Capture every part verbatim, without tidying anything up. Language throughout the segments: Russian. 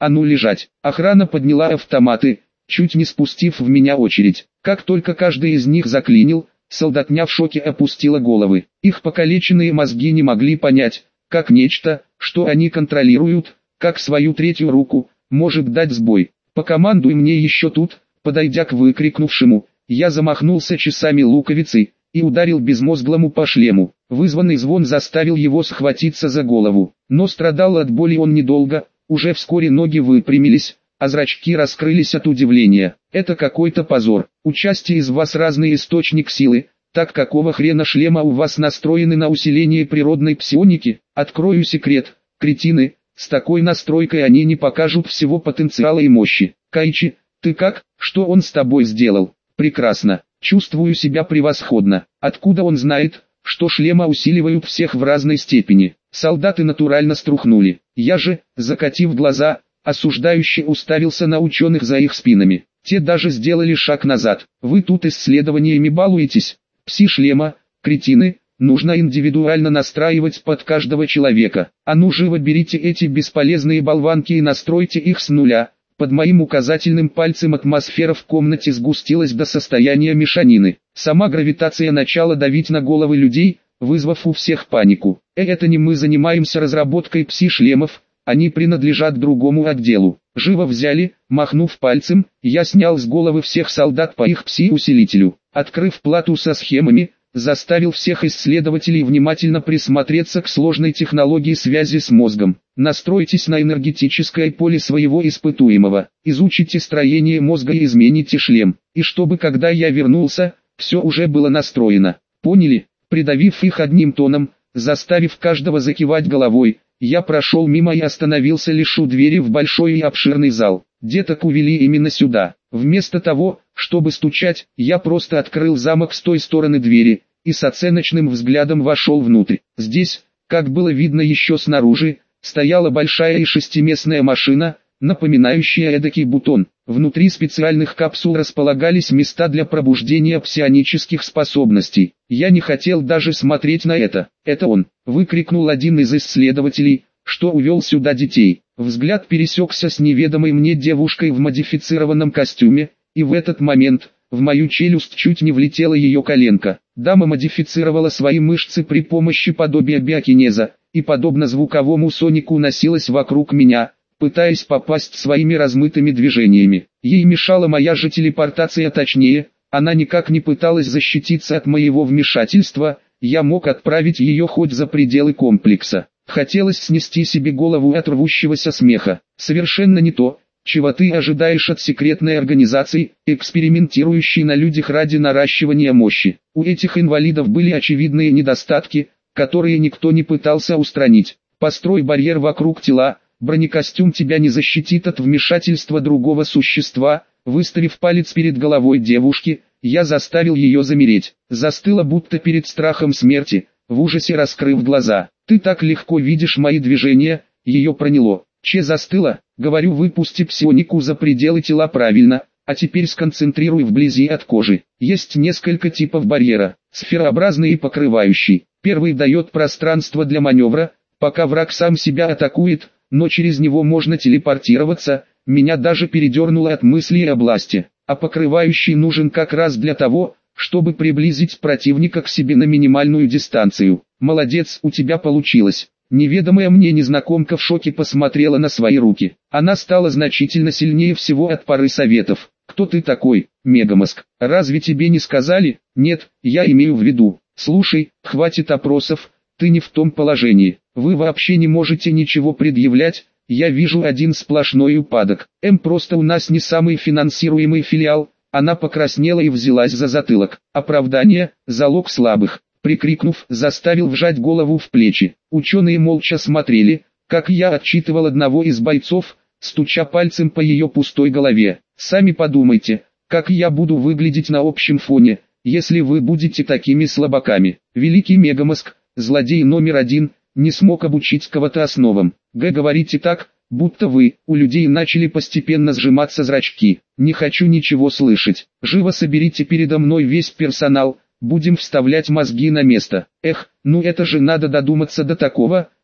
А ну лежать. Охрана подняла автоматы, чуть не спустив в меня очередь. Как только каждый из них заклинил, солдатня в шоке опустила головы. Их покалеченные мозги не могли понять, как нечто, что они контролируют, как свою третью руку, может дать сбой. «Покомандуй мне еще тут», подойдя к выкрикнувшему, я замахнулся часами луковицы и ударил безмозглому по шлему. Вызванный звон заставил его схватиться за голову. Но страдал от боли он недолго, уже вскоре ноги выпрямились, а зрачки раскрылись от удивления. «Это какой-то позор. Участие из вас разный источник силы. Так какого хрена шлема у вас настроены на усиление природной псионики? Открою секрет, кретины, с такой настройкой они не покажут всего потенциала и мощи. Кайчи, ты как? Что он с тобой сделал?» «Прекрасно. Чувствую себя превосходно. Откуда он знает, что шлема усиливают всех в разной степени?» Солдаты натурально струхнули. Я же, закатив глаза, осуждающе уставился на ученых за их спинами. Те даже сделали шаг назад. «Вы тут исследованиями балуетесь? Пси-шлема, кретины, нужно индивидуально настраивать под каждого человека. А ну живо берите эти бесполезные болванки и настройте их с нуля». Под моим указательным пальцем атмосфера в комнате сгустилась до состояния мешанины. Сама гравитация начала давить на головы людей, вызвав у всех панику. «Э, это не мы занимаемся разработкой пси-шлемов, они принадлежат другому отделу». Живо взяли, махнув пальцем, я снял с головы всех солдат по их пси-усилителю. Открыв плату со схемами, заставил всех исследователей внимательно присмотреться к сложной технологии связи с мозгом. Настройтесь на энергетическое поле своего испытуемого, изучите строение мозга и измените шлем. И чтобы когда я вернулся, все уже было настроено. Поняли? Придавив их одним тоном, заставив каждого закивать головой, я прошел мимо и остановился лишь у двери в большой и обширный зал. Деток увели именно сюда. Вместо того, чтобы стучать, я просто открыл замок с той стороны двери, и с оценочным взглядом вошел внутрь. Здесь, как было видно еще снаружи, стояла большая и шестиместная машина, напоминающая эдакий бутон. Внутри специальных капсул располагались места для пробуждения псионических способностей. Я не хотел даже смотреть на это. «Это он!» — выкрикнул один из исследователей, что увел сюда детей. Взгляд пересекся с неведомой мне девушкой в модифицированном костюме, и в этот момент в мою челюсть чуть не влетела ее коленка. Дама модифицировала свои мышцы при помощи подобия биокинеза, и подобно звуковому сонику носилась вокруг меня, пытаясь попасть своими размытыми движениями. Ей мешала моя же телепортация, точнее, она никак не пыталась защититься от моего вмешательства, я мог отправить ее хоть за пределы комплекса. Хотелось снести себе голову от рвущегося смеха. Совершенно не то, чего ты ожидаешь от секретной организации, экспериментирующей на людях ради наращивания мощи. У этих инвалидов были очевидные недостатки, которые никто не пытался устранить. Построй барьер вокруг тела, бронекостюм тебя не защитит от вмешательства другого существа. Выставив палец перед головой девушки, я заставил ее замереть. Застыла будто перед страхом смерти, в ужасе раскрыв глаза. «Ты так легко видишь мои движения», ее проняло. «Че застыла?» Говорю, выпусти псионику за пределы тела правильно, а теперь сконцентрируй вблизи от кожи. Есть несколько типов барьера, сферообразный и покрывающий. Первый дает пространство для маневра, пока враг сам себя атакует, но через него можно телепортироваться. Меня даже передернуло от мысли о бласте. А покрывающий нужен как раз для того, чтобы приблизить противника к себе на минимальную дистанцию. Молодец, у тебя получилось. Неведомая мне незнакомка в шоке посмотрела на свои руки. Она стала значительно сильнее всего от пары советов. «Кто ты такой, Мегамозг? Разве тебе не сказали?» «Нет, я имею в виду. Слушай, хватит опросов, ты не в том положении. Вы вообще не можете ничего предъявлять, я вижу один сплошной упадок. М просто у нас не самый финансируемый филиал». Она покраснела и взялась за затылок. «Оправдание – залог слабых». Прикрикнув, заставил вжать голову в плечи. Ученые молча смотрели, как я отчитывал одного из бойцов, стуча пальцем по ее пустой голове. «Сами подумайте, как я буду выглядеть на общем фоне, если вы будете такими слабаками». Великий Мегамозг, злодей номер один, не смог обучить кого-то основам. Г. Говорите так, будто вы, у людей начали постепенно сжиматься зрачки. «Не хочу ничего слышать. Живо соберите передо мной весь персонал, будем вставлять мозги на место». «Эх, ну это же надо додуматься до такого»,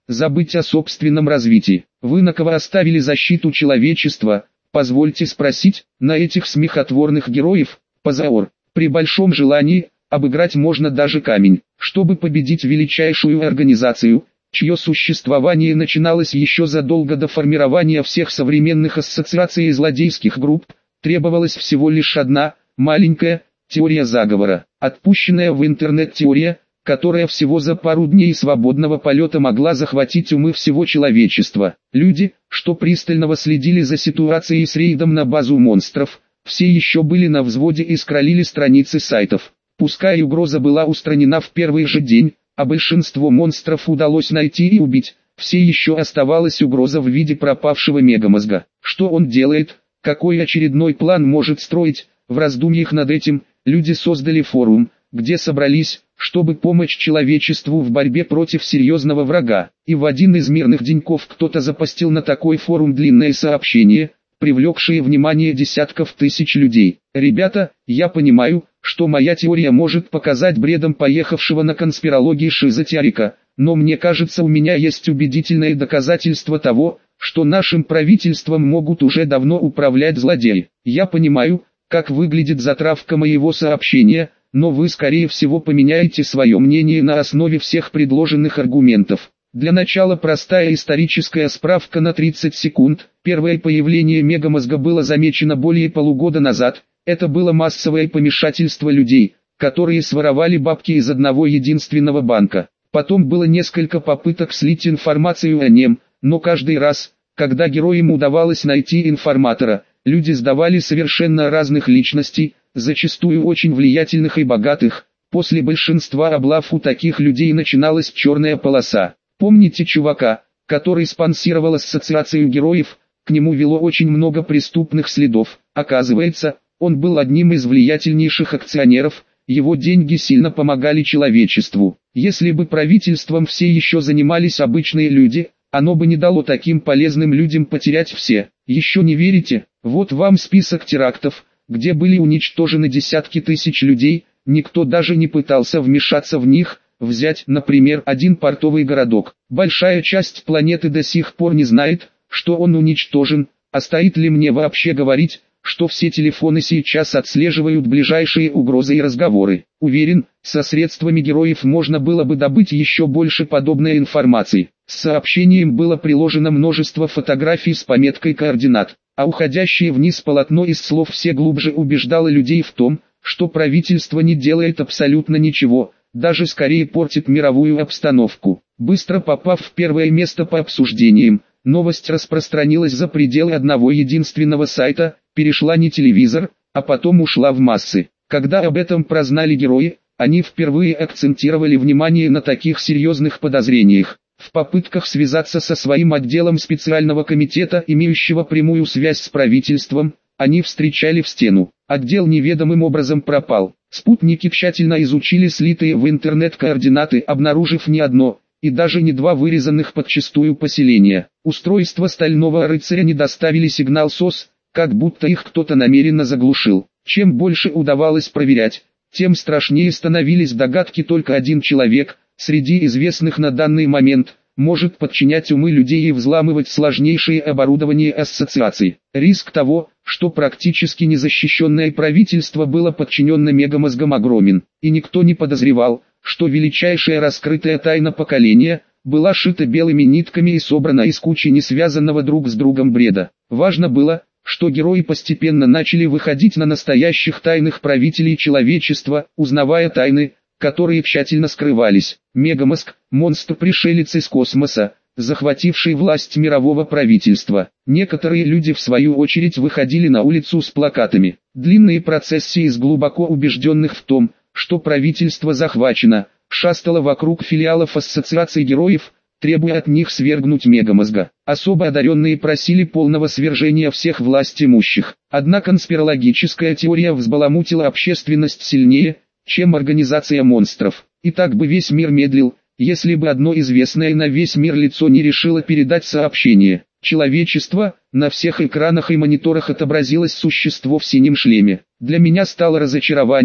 забыть о собственном развитии. Вы на кого оставили защиту человечества? Позвольте спросить, на этих смехотворных героев? Позор. При большом желании, обыграть можно даже камень, чтобы победить величайшую организацию, чье существование начиналось еще задолго до формирования всех современных ассоциаций и злодейских групп, требовалась всего лишь одна, маленькая, теория заговора, отпущенная в интернет теория, которая всего за пару дней свободного полета могла захватить умы всего человечества. Люди, что пристально следили за ситуацией с рейдом на базу монстров, все еще были на взводе и скроллили страницы сайтов. Пускай угроза была устранена в первый же день, а большинство монстров удалось найти и убить, все еще оставалась угроза в виде пропавшего мегамозга. Что он делает, какой очередной план может строить? В раздумьях над этим, люди создали форум, где собрались, чтобы помочь человечеству в борьбе против серьезного врага. И в один из мирных деньков кто-то запостил на такой форум длинное сообщение, привлекшее внимание десятков тысяч людей. Ребята, я понимаю, что моя теория может показать бредом поехавшего на конспирологии шизотеорика, но мне кажется, у меня есть убедительное доказательство того, что нашим правительством могут уже давно управлять злодеи. Я понимаю, как выглядит затравка моего сообщения, но вы скорее всего поменяете свое мнение на основе всех предложенных аргументов. Для начала простая историческая справка на тридцать секунд. Первое появление мегамозга было замечено более полугода назад. Это было массовое помешательство людей, которые своровали бабки из одного единственного банка. Потом было несколько попыток слить информацию о нем, но каждый раз, когда героям удавалось найти информатора, люди сдавали совершенно разных личностей, зачастую очень влиятельных и богатых. После большинства облав у таких людей начиналась черная полоса. Помните чувака, который спонсировал ассоциацию героев? К нему вело очень много преступных следов. Оказывается, он был одним из влиятельнейших акционеров, его деньги сильно помогали человечеству. Если бы правительством все еще занимались обычные люди, оно бы не дало таким полезным людям потерять все. Еще не верите? Вот вам список терактов, где были уничтожены десятки тысяч людей, никто даже не пытался вмешаться в них. Взять, например, один портовый городок. Большая часть планеты до сих пор не знает, что он уничтожен, а стоит ли мне вообще говорить, что все телефоны сейчас отслеживают ближайшие угрозы и разговоры. Уверен, со средствами героев можно было бы добыть еще больше подобной информации. С сообщением было приложено множество фотографий с пометкой координат, а уходящее вниз полотно из слов все глубже убеждало людей в том, что правительство не делает абсолютно ничего, даже скорее портит мировую обстановку. Быстро попав в первое место по обсуждениям, новость распространилась за пределы одного единственного сайта, перешла не телевизор, а потом ушла в массы. Когда об этом прознали герои, они впервые акцентировали внимание на таких серьезных подозрениях. В попытках связаться со своим отделом специального комитета, имеющего прямую связь с правительством, они встречали в стену. Отдел неведомым образом пропал. Спутники тщательно изучили слитые в интернет координаты, обнаружив не одно, и даже не два вырезанных подчистую поселения. Устройства Стального Рыцаря не доставили сигнал СОС, как будто их кто-то намеренно заглушил. Чем больше удавалось проверять, тем страшнее становились догадки. Только один человек, среди известных на данный момент, может подчинять умы людей и взламывать сложнейшее оборудование ассоциаций. Риск того, что практически незащищенное правительство было подчинено мегамозгам, огромен, и никто не подозревал, что величайшая раскрытая тайна поколения была шита белыми нитками и собрана из кучи несвязанного друг с другом бреда. Важно было, что герои постепенно начали выходить на настоящих тайных правителей человечества, узнавая тайны, которые тщательно скрывались. Мегамозг – монстр-пришелец из космоса, захвативший власть мирового правительства. Некоторые люди в свою очередь выходили на улицу с плакатами. Длинные процессии из глубоко убежденных в том, что правительство захвачено, шастало вокруг филиалов ассоциаций героев, требуя от них свергнуть мегамозга. Особо одаренные просили полного свержения всех властимущих. Одна конспирологическая теория взбаламутила общественность сильнее, чем организация монстров. И так бы весь мир медлил, если бы одно известное на весь мир лицо не решило передать сообщение. Человечество, на всех экранах и мониторах отобразилось существо в синем шлеме. Для меня стало разочарованием,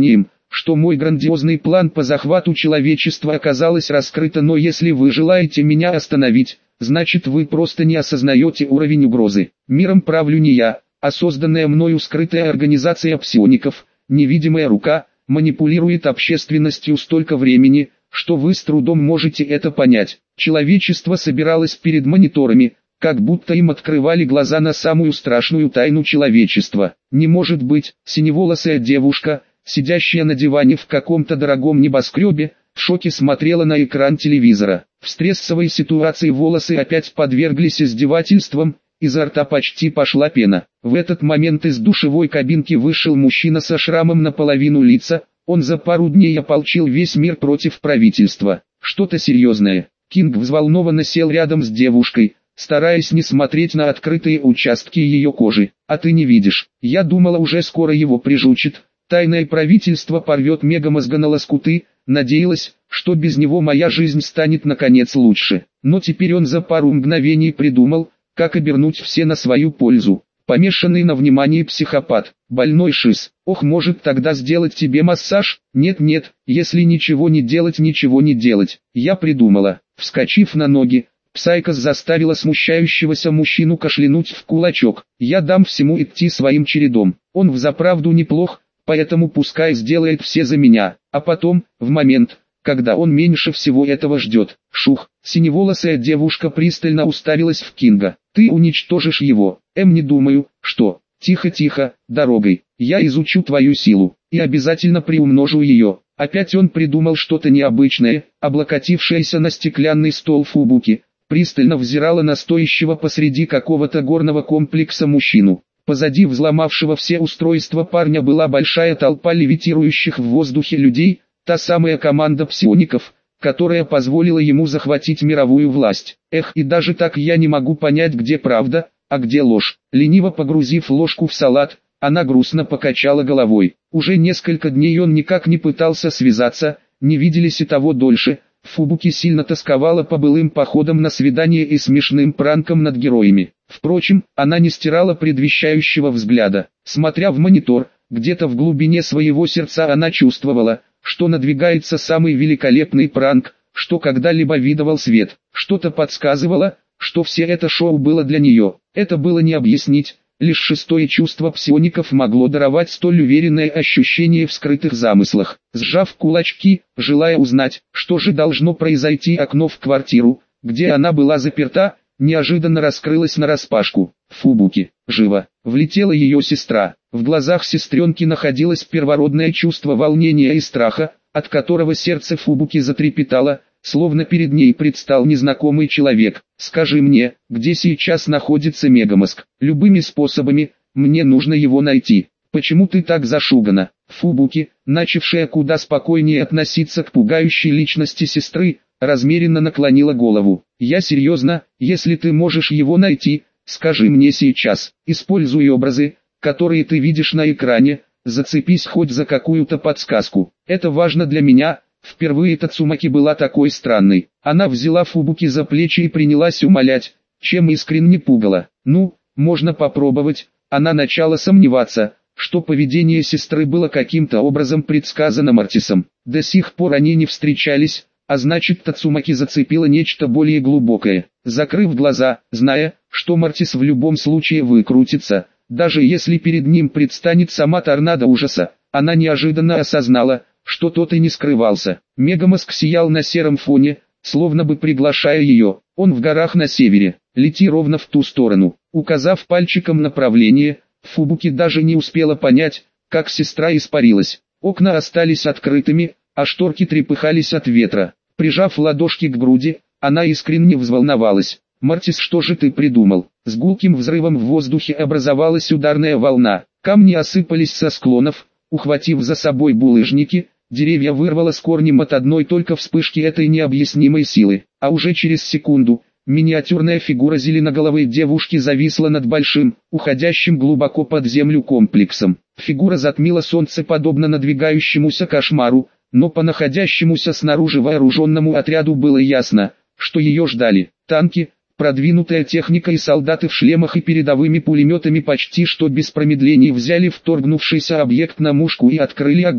что мой грандиозный план по захвату человечества оказалось раскрыто, но если вы желаете меня остановить, значит вы просто не осознаете уровень угрозы. Миром правлю не я, а созданная мною скрытая организация псиоников, невидимая рука, манипулирует общественностью столько времени, что вы с трудом можете это понять. Человечество собиралось перед мониторами, как будто им открывали глаза на самую страшную тайну человечества. Не может быть, синеволосая девушка, сидящая на диване в каком-то дорогом небоскребе, в шоке смотрела на экран телевизора. В стрессовой ситуации волосы опять подверглись издевательствам, изо рта почти пошла пена. В этот момент из душевой кабинки вышел мужчина со шрамом на половину лица. Он за пару дней ополчил весь мир против правительства. Что-то серьезное. Кинг взволнованно сел рядом с девушкой, стараясь не смотреть на открытые участки ее кожи. «А ты не видишь? Я думала, уже скоро его прижучит. Тайное правительство порвет мегамозга на лоскуты. Надеялась, что без него моя жизнь станет наконец лучше. Но теперь он за пару мгновений придумал, как обернуть все на свою пользу. Помешанный на внимании психопат, больной шиз. Ох, может тогда сделать тебе массаж? Нет-нет, если ничего не делать, ничего не делать. Я придумала». Вскочив на ноги, Псайкос заставила смущающегося мужчину кашлянуть в кулачок. «Я дам всему идти своим чередом. Он взаправду неплох, поэтому пускай сделает все за меня, а потом, в момент, когда он меньше всего этого ждет». Шух, синеволосая девушка пристально уставилась в Кинга. «Ты уничтожишь его?» «Эм, не думаю, что...» «Тихо-тихо, дорогой, я изучу твою силу, и обязательно приумножу ее». Опять он придумал что-то необычное. Облокотившаяся на стеклянный стол Фубуки пристально взирала на стоящего посреди какого-то горного комплекса мужчину. Позади взломавшего все устройства парня была большая толпа левитирующих в воздухе людей, та самая команда псиоников, которая позволила ему захватить мировую власть. Эх, и даже так я не могу понять, где правда, а где ложь. Лениво погрузив ложку в салат, она грустно покачала головой. Уже несколько дней он никак не пытался связаться, не виделись и того дольше. Фубуки сильно тосковала по былым походам на свидание и смешным пранкам над героями. Впрочем, она не стирала предвещающего взгляда. Смотря в монитор, где-то в глубине своего сердца она чувствовала, что надвигается самый великолепный пранк, что когда-либо видывал свет. Что-то подсказывало, что все это шоу было для нее. Это было не объяснить. Лишь шестое чувство псиоников могло даровать столь уверенное ощущение в скрытых замыслах. Сжав кулачки, желая узнать, что же должно произойти, окно в квартиру, где она была заперта, неожиданно раскрылось нараспашку. Фубуки, живо, влетела ее сестра. В глазах сестренки находилось первородное чувство волнения и страха, от которого сердце Фубуки затрепетало, словно перед ней предстал незнакомый человек. «Скажи мне, где сейчас находится мегамозг? Любыми способами, мне нужно его найти. Почему ты так зашугана?» Фубуки, начавшая куда спокойнее относиться к пугающей личности сестры, размеренно наклонила голову. «Я серьезно, если ты можешь его найти, скажи мне сейчас. Используй образы, которые ты видишь на экране, зацепись хоть за какую-то подсказку. Это важно для меня». Впервые Тацумаки была такой странной. Она взяла Фубуки за плечи и принялась умолять, чем искренне пугала. «Ну, можно попробовать». Она начала сомневаться, что поведение сестры было каким-то образом предсказано Мартисом. До сих пор они не встречались, а значит Тацумаки зацепила нечто более глубокое. Закрыв глаза, зная, что Мартис в любом случае выкрутится, даже если перед ним предстанет сама торнадо ужаса, она неожиданно осознала, что тот и не скрывался. Мегамозг сиял на сером фоне, словно бы приглашая ее. «Он в горах на севере, лети ровно в ту сторону». Указав пальчиком направление, Фубуки даже не успела понять, как сестра испарилась. Окна остались открытыми, а шторки трепыхались от ветра. Прижав ладошки к груди, она искренне взволновалась. «Мартис, что же ты придумал?» С гулким взрывом в воздухе образовалась ударная волна. Камни осыпались со склонов, ухватив за собой булыжники. Деревья вырвало с корнем от одной только вспышки этой необъяснимой силы, а уже через секунду, миниатюрная фигура зеленоголовой девушки зависла над большим, уходящим глубоко под землю комплексом. Фигура затмила солнце подобно надвигающемуся кошмару, но по находящемуся снаружи вооруженному отряду было ясно, что ее ждали. Танки, продвинутая техника и солдаты в шлемах и передовыми пулеметами почти что без промедлений взяли вторгнувшийся объект на мушку и открыли огонь.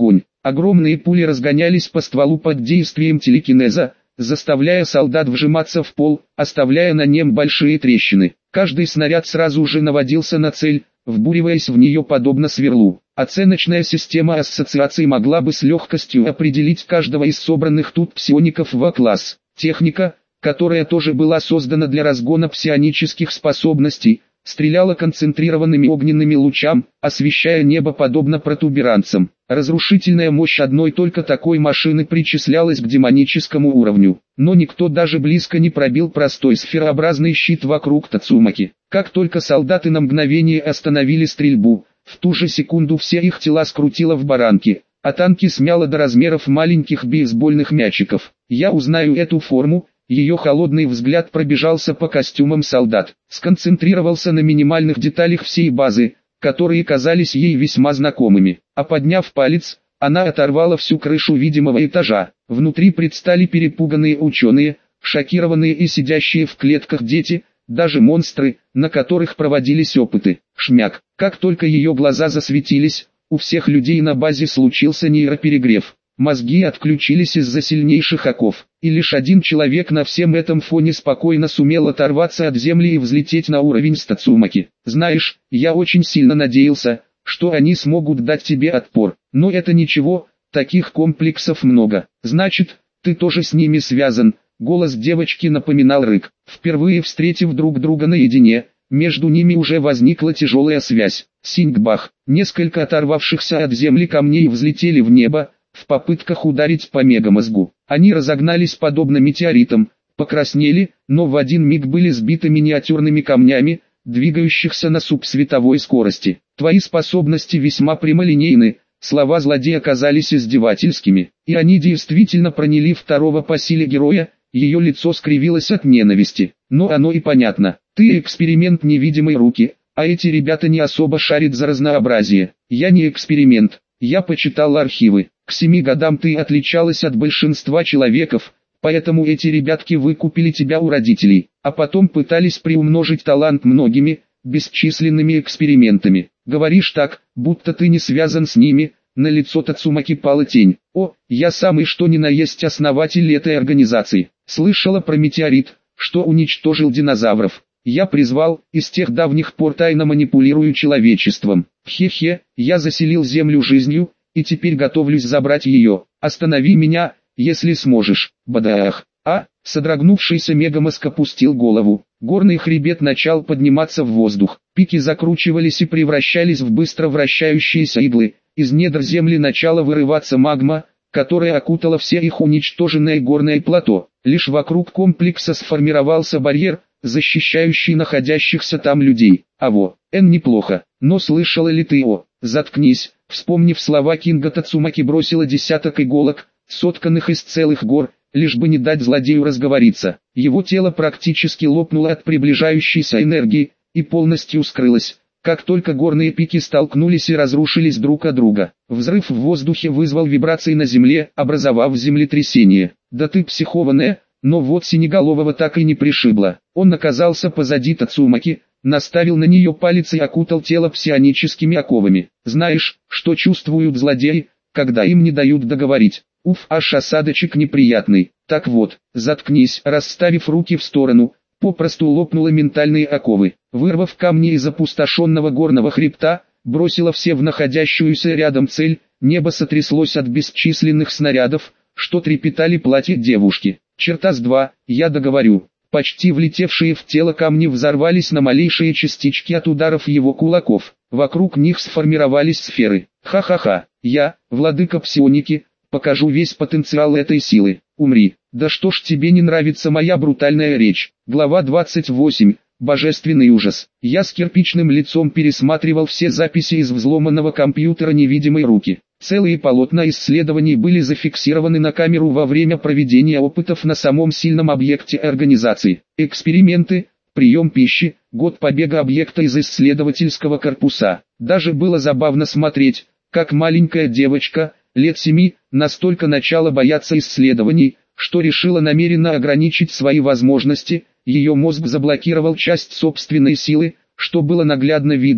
Огромные пули разгонялись по стволу под действием телекинеза, заставляя солдат вжиматься в пол, оставляя на нем большие трещины. Каждый снаряд сразу же наводился на цель, вбуриваясь в нее подобно сверлу. Оценочная система ассоциаций могла бы с легкостью определить каждого из собранных тут псиоников в А-класс. Техника, которая тоже была создана для разгона псионических способностей, стреляла концентрированными огненными лучами, освещая небо подобно протуберанцам. Разрушительная мощь одной только такой машины причислялась к демоническому уровню, но никто даже близко не пробил простой сферообразный щит вокруг Тацумаки. Как только солдаты на мгновение остановили стрельбу, в ту же секунду все их тела скрутило в баранки, а танки смяло до размеров маленьких бейсбольных мячиков. Я узнаю эту форму. Ее холодный взгляд пробежался по костюмам солдат, сконцентрировался на минимальных деталях всей базы, которые казались ей весьма знакомыми. А подняв палец, она оторвала всю крышу видимого этажа. Внутри предстали перепуганные ученые, шокированные и сидящие в клетках дети, даже монстры, на которых проводились опыты. Шмяк. Как только ее глаза засветились, у всех людей на базе случился нейроперегрев. Мозги отключились из-за сильнейших оков, и лишь один человек на всем этом фоне спокойно сумел оторваться от земли и взлететь на уровень с Тацумаки. Знаешь, я очень сильно надеялся, что они смогут дать тебе отпор, но это ничего, таких комплексов много. Значит, ты тоже с ними связан. Голос девочки напоминал рык. Впервые встретив друг друга наедине, между ними уже возникла тяжелая связь. Синг-бах, несколько оторвавшихся от земли камней взлетели в небо, в попытках ударить по мегамозгу. Они разогнались подобно метеоритам, покраснели, но в один миг были сбиты миниатюрными камнями, двигающихся на субсветовой скорости. Твои способности весьма прямолинейны. Слова злодея оказались издевательскими, и они действительно проняли второго по силе героя. Ее лицо скривилось от ненависти. Но оно и понятно. Ты эксперимент невидимой руки, а эти ребята не особо шарят за разнообразие. Я не эксперимент. Я почитал архивы. К семи годам ты отличалась от большинства человеков, поэтому эти ребятки выкупили тебя у родителей, а потом пытались приумножить талант многими, бесчисленными экспериментами. Говоришь так, будто ты не связан с ними. На лицо Тацумаки пала тень. О, я самый что ни на есть основатель этой организации. Слышала про метеорит, что уничтожил динозавров. Я призвал, и с тех давних пор тайно манипулирую человечеством. Хе-хе, я заселил землю жизнью, и теперь готовлюсь забрать ее. Останови меня, если сможешь. Бадах. А, содрогнувшийся мегамозг опустил голову. Горный хребет начал подниматься в воздух. Пики закручивались и превращались в быстро вращающиеся иглы. Из недр земли начала вырываться магма, которая окутала все их уничтоженное горное плато. Лишь вокруг комплекса сформировался барьер, защищающий находящихся там людей. Аво, Эн неплохо, но слышала ли ты о? Заткнись. Вспомнив слова Кинга, Тацумаки бросила десяток иголок, сотканных из целых гор, лишь бы не дать злодею разговориться. Его тело практически лопнуло от приближающейся энергии, и полностью скрылось, как только горные пики столкнулись и разрушились друг от друга. Взрыв в воздухе вызвал вибрации на земле, образовав землетрясение. Да ты психованная, но вот Синеголового так и не пришибло. Он оказался позади Тацумаки, наставил на нее палец и окутал тело псионическими оковами. Знаешь, что чувствуют злодеи, когда им не дают договорить? Уф, аж осадочек неприятный. Так вот, заткнись. Расставив руки в сторону, попросту лопнула ментальные оковы. Вырвав камни из опустошенного горного хребта, бросила все в находящуюся рядом цель. Небо сотряслось от бесчисленных снарядов, что трепетали платье девушки. Чертас два, я договорю. Почти влетевшие в тело камни взорвались на малейшие частички от ударов его кулаков. Вокруг них сформировались сферы. Ха-ха-ха, я, владыка псионики, покажу весь потенциал этой силы. Умри. Да что ж тебе не нравится моя брутальная речь? Глава двадцать восемь. Божественный ужас. Я с кирпичным лицом пересматривал все записи из взломанного компьютера невидимой руки. Целые полотна исследований были зафиксированы на камеру во время проведения опытов на самом сильном объекте организации. Эксперименты, прием пищи, год побега объекта из исследовательского корпуса. Даже было забавно смотреть, как маленькая девочка, лет семи, настолько начала бояться исследований, что решила намеренно ограничить свои возможности. Ее мозг заблокировал часть собственной силы, что было наглядно видно,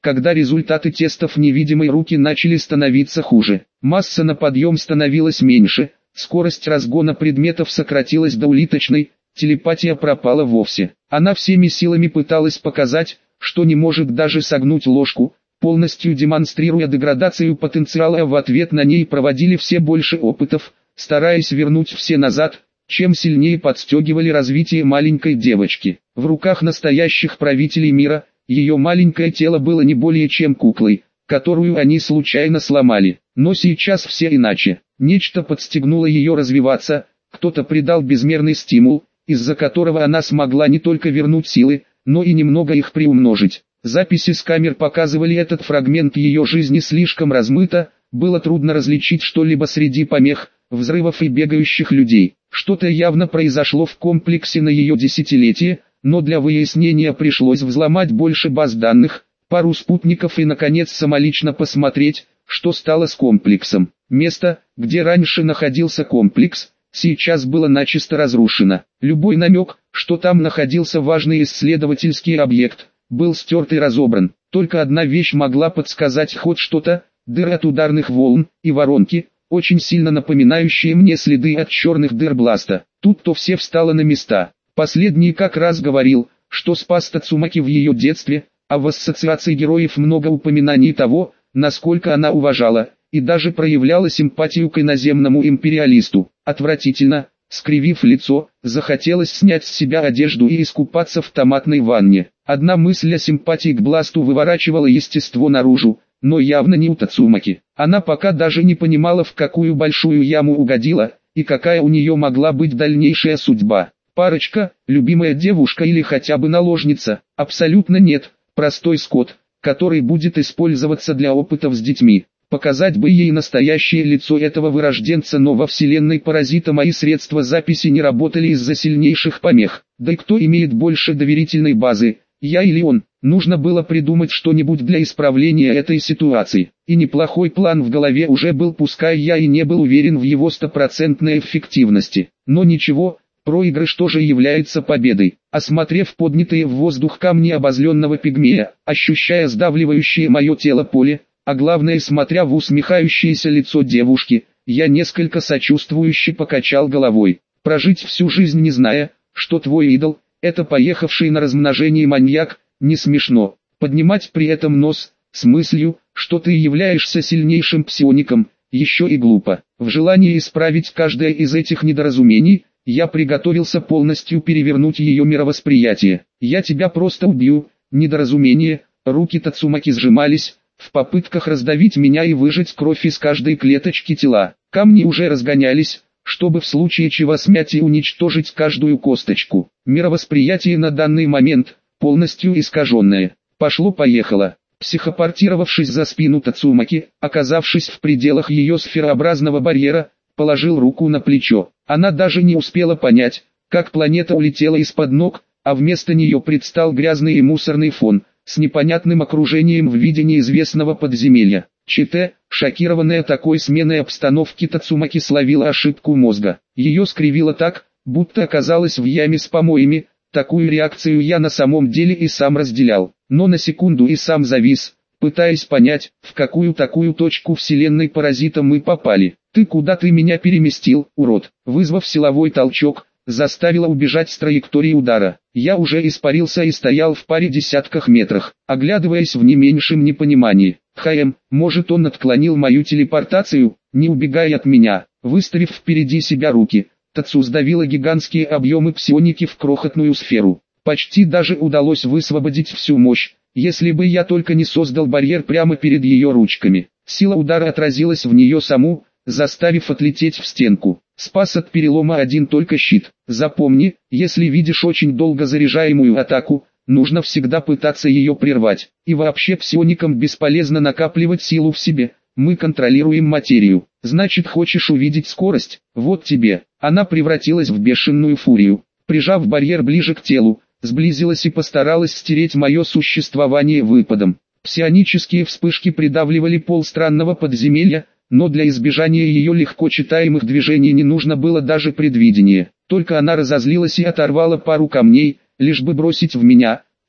когда результаты тестов невидимой руки начали становиться хуже. Масса на подъем становилась меньше, скорость разгона предметов сократилась до улиточной, телепатия пропала вовсе. Она всеми силами пыталась показать, что не может даже согнуть ложку, полностью демонстрируя деградацию потенциала. В ответ на ней проводили все больше опытов, стараясь вернуть все назад, чем сильнее подстегивали развитие маленькой девочки. В руках настоящих правителей мира, ее маленькое тело было не более чем куклой, которую они случайно сломали. Но сейчас все иначе. Нечто подстегнуло ее развиваться, кто-то придал безмерный стимул, из-за которого она смогла не только вернуть силы, но и немного их приумножить. Записи с камер показывали этот фрагмент ее жизни слишком размыто, было трудно различить что-либо среди помех, взрывов и бегающих людей. Что-то явно произошло в комплексе на ее десятилетие, но для выяснения пришлось взломать больше баз данных, пару спутников и наконец самолично посмотреть, что стало с комплексом. Место, где раньше находился комплекс, сейчас было начисто разрушено. Любой намек, что там находился важный исследовательский объект, был стерт и разобран. Только одна вещь могла подсказать хоть что-то: дыры от ударных волн и воронки, очень сильно напоминающие мне следы от черных дыр бласта. Тут-то все встало на места. Последний как раз говорил, что спас Тацумаки в ее детстве, а в ассоциации героев много упоминаний того, насколько она уважала и даже проявляла симпатию к иноземному империалисту. Отвратительно, скривив лицо, захотелось снять с себя одежду и искупаться в томатной ванне. Одна мысль о симпатии к бласту выворачивала естество наружу, но явно не у Тацумаки. Она пока даже не понимала, в какую большую яму угодила, и какая у нее могла быть дальнейшая судьба. Парочка, любимая девушка или хотя бы наложница? Абсолютно нет, простой скот, который будет использоваться для опытов с детьми. Показать бы ей настоящее лицо этого вырожденца, но во вселенной паразита мои средства записи не работали из-за сильнейших помех. Да и кто имеет больше доверительной базы, я или он? Нужно было придумать что-нибудь для исправления этой ситуации. И неплохой план в голове уже был, пускай я и не был уверен в его стопроцентной эффективности. Но ничего, проигрыш тоже является победой. Осмотрев поднятые в воздух камни обозленного пигмея, ощущая сдавливающее мое тело поле, а главное смотря в усмехающееся лицо девушки, я несколько сочувствующе покачал головой. Прожить всю жизнь не зная, что твой идол — это поехавший на размножение маньяк, не смешно. Поднимать при этом нос, с мыслью, что ты являешься сильнейшим псиоником, еще и глупо. В желании исправить каждое из этих недоразумений, я приготовился полностью перевернуть ее мировосприятие. Я тебя просто убью, недоразумение. Руки Тацумаки сжимались, в попытках раздавить меня и выжать кровь из каждой клеточки тела. Камни уже разгонялись, чтобы в случае чего смять и уничтожить каждую косточку. Мировосприятие на данный момент полностью искаженное. Пошло-поехало. Психопортировавшись за спину Тацумаки, оказавшись в пределах ее сферообразного барьера, положил руку на плечо. Она даже не успела понять, как планета улетела из-под ног, а вместо нее предстал грязный и мусорный фон, с непонятным окружением в виде неизвестного подземелья. Чите, шокированная такой сменой обстановки, Тацумаки словила ошибку мозга. Ее скривило так, будто оказалась в яме с помоями. Такую реакцию я на самом деле и сам разделял, но на секунду и сам завис, пытаясь понять, в какую такую точку вселенной паразита мы попали. «Ты куда ты меня переместил, урод?» Вызвав силовой толчок, заставила убежать с траектории удара. Я уже испарился и стоял в паре десятках метрах, оглядываясь в не меньшем непонимании. «Хм, может он отклонил мою телепортацию?» Не убегай от меня. Выставив впереди себя руки, Тацу сдавила гигантские объемы псионики в крохотную сферу. Почти даже удалось высвободить всю мощь, если бы я только не создал барьер прямо перед ее ручками. Сила удара отразилась в нее саму, заставив отлететь в стенку. Спас от перелома один только щит. Запомни, если видишь очень долго заряжаемую атаку, нужно всегда пытаться ее прервать. И вообще псионикам бесполезно накапливать силу в себе. Мы контролируем материю. Значит, хочешь увидеть скорость? Вот тебе. Она превратилась в бешеную фурию. Прижав барьер ближе к телу, сблизилась и постаралась стереть мое существование выпадом. Псионические вспышки придавливали пол странного подземелья, но для избежания ее легко читаемых движений не нужно было даже предвидения. Только она разозлилась и оторвала пару камней, лишь бы бросить в меня,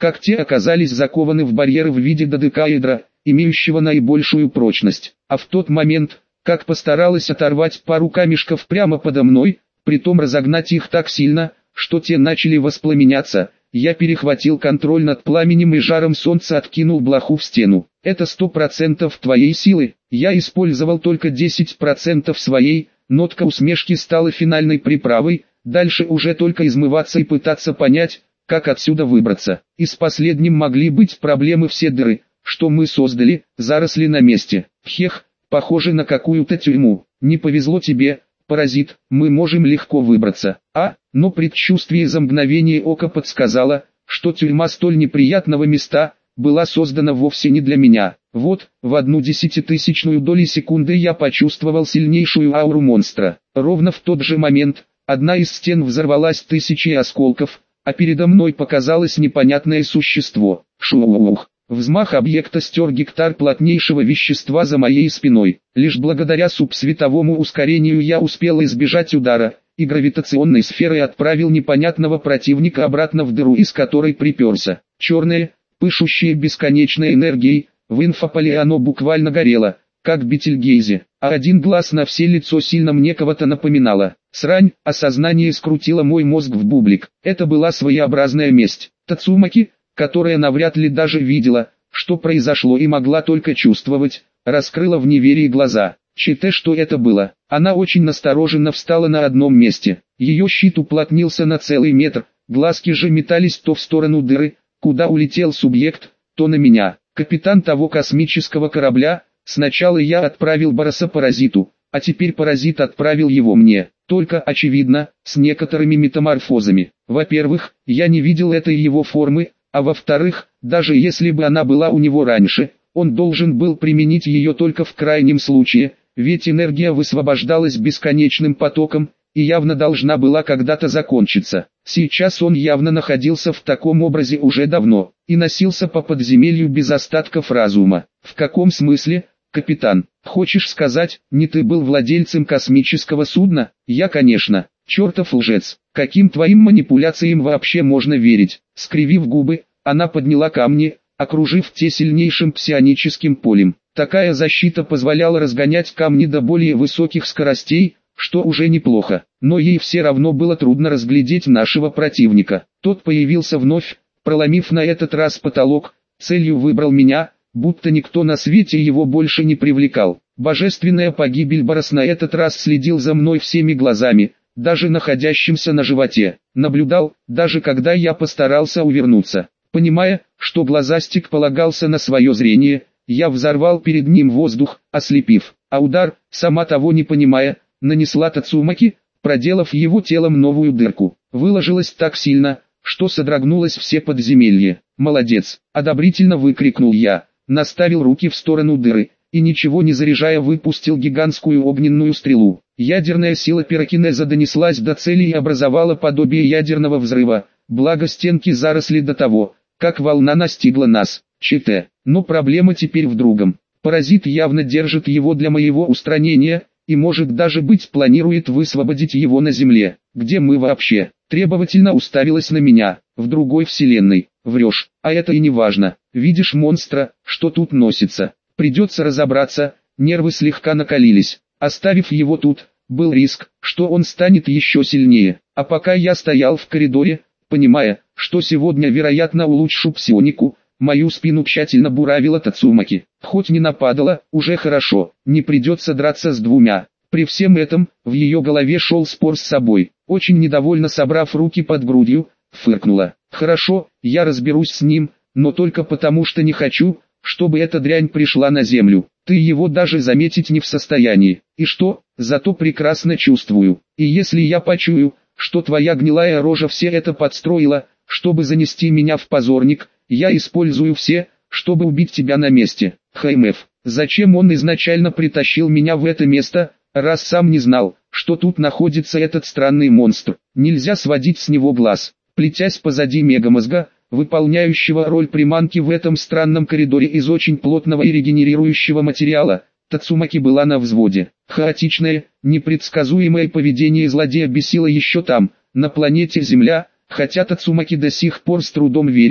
как те оказались закованы в барьеры в виде додекаэдра, имеющего наибольшую прочность. А в тот момент, как постаралась оторвать пару камешков прямо подо мной, притом разогнать их так сильно, что те начали воспламеняться, я перехватил контроль над пламенем и жаром солнца откинул блоху в стену. Это сто процентов твоей силы, я использовал только десять процентов своей, нотка усмешки стала финальной приправой, дальше уже только измываться и пытаться понять, как отсюда выбраться. И с последним могли быть проблемы, все дыры, что мы создали, заросли на месте. Хех, похоже на какую-то тюрьму. Не повезло тебе, паразит, мы можем легко выбраться. А, но предчувствие за мгновение ока подсказало, что тюрьма столь неприятного места была создана вовсе не для меня. Вот, в одну десятитысячную доли секунды я почувствовал сильнейшую ауру монстра. Ровно в тот же момент, одна из стен взорвалась тысячей осколков, а передо мной показалось непонятное существо. Шуух. Взмах объекта стер гектар плотнейшего вещества за моей спиной. Лишь благодаря субсветовому ускорению я успел избежать удара, и гравитационной сферой отправил непонятного противника обратно в дыру, из которой приперся. Черное, пышущее бесконечной энергией, в инфополе оно буквально горело, как Бетельгейзе, а один глаз на все лицо сильно мне кого-то напоминало. Срань, осознание скрутило мой мозг в бублик. Это была своеобразная месть. Тацумаки, которая навряд ли даже видела, что произошло и могла только чувствовать, раскрыла в неверии глаза. Чите, что это было? Она очень настороженно встала на одном месте. Ее щит уплотнился на целый метр, глазки же метались то в сторону дыры, куда улетел субъект, то на меня. Капитан того космического корабля, сначала я отправил Бараса паразиту, а теперь паразит отправил его мне. Только, очевидно, с некоторыми метаморфозами. Во-первых, я не видел этой его формы, а во-вторых, даже если бы она была у него раньше, он должен был применить ее только в крайнем случае, ведь энергия высвобождалась бесконечным потоком, и явно должна была когда-то закончиться. Сейчас он явно находился в таком образе уже давно, и носился по подземелью без остатков разума. В каком смысле, капитан? Хочешь сказать, не ты был владельцем космического судна? Я, конечно. Чертов лжец. Каким твоим манипуляциям вообще можно верить? Скривив губы, она подняла камни, окружив те сильнейшим псионическим полем. Такая защита позволяла разгонять камни до более высоких скоростей, что уже неплохо, но ей все равно было трудно разглядеть нашего противника. Тот появился вновь, проломив на этот раз потолок, целью выбрал меня, будто никто на свете его больше не привлекал. Божественная погибель Барас на этот раз следил за мной всеми глазами, даже находящимся на животе, наблюдал, даже когда я постарался увернуться. Понимая, что глазастик полагался на свое зрение, я взорвал перед ним воздух, ослепив, а удар, сама того не понимая, нанесла Тацумаки, проделав его телом новую дырку. Выложилась так сильно, что содрогнулось все подземелье. «Молодец!» – одобрительно выкрикнул я, наставил руки в сторону дыры, и ничего не заряжая выпустил гигантскую огненную стрелу. Ядерная сила пирокинеза донеслась до цели и образовала подобие ядерного взрыва, благо стенки заросли до того, как волна настигла нас. Чите. Но проблема теперь в другом. Паразит явно держит его для моего устранения, и может даже быть планирует высвободить его на Земле. Где мы вообще? Требовательно уставилась на меня. В другой вселенной. Врешь. А это и не важно. Видишь монстра, что тут носится. Придется разобраться. Нервы слегка накалились. Оставив его тут, был риск, что он станет еще сильнее. А пока я стоял в коридоре, понимая, что сегодня вероятно улучшу псионику, мою спину тщательно буравила Тацумаки. Хоть не нападала, уже хорошо, не придется драться с двумя. При всем этом, в ее голове шел спор с собой. Очень недовольно собрав руки под грудью, фыркнула. Хорошо, я разберусь с ним, но только потому, что не хочу, чтобы эта дрянь пришла на землю. Ты его даже заметить не в состоянии. И что, зато прекрасно чувствую. И если я почую, что твоя гнилая рожа все это подстроила, чтобы занести меня в позорник, я использую все, чтобы убить тебя на месте. ХМФ, зачем он изначально притащил меня в это место, раз сам не знал, что тут находится этот странный монстр? Нельзя сводить с него глаз. Плетясь позади мегамозга, выполняющего роль приманки в этом странном коридоре из очень плотного и регенерирующего материала, Тацумаки была на взводе. Хаотичное, непредсказуемое поведение злодея бесило еще там, на планете Земля, хотя Тацумаки до сих пор с трудом верила,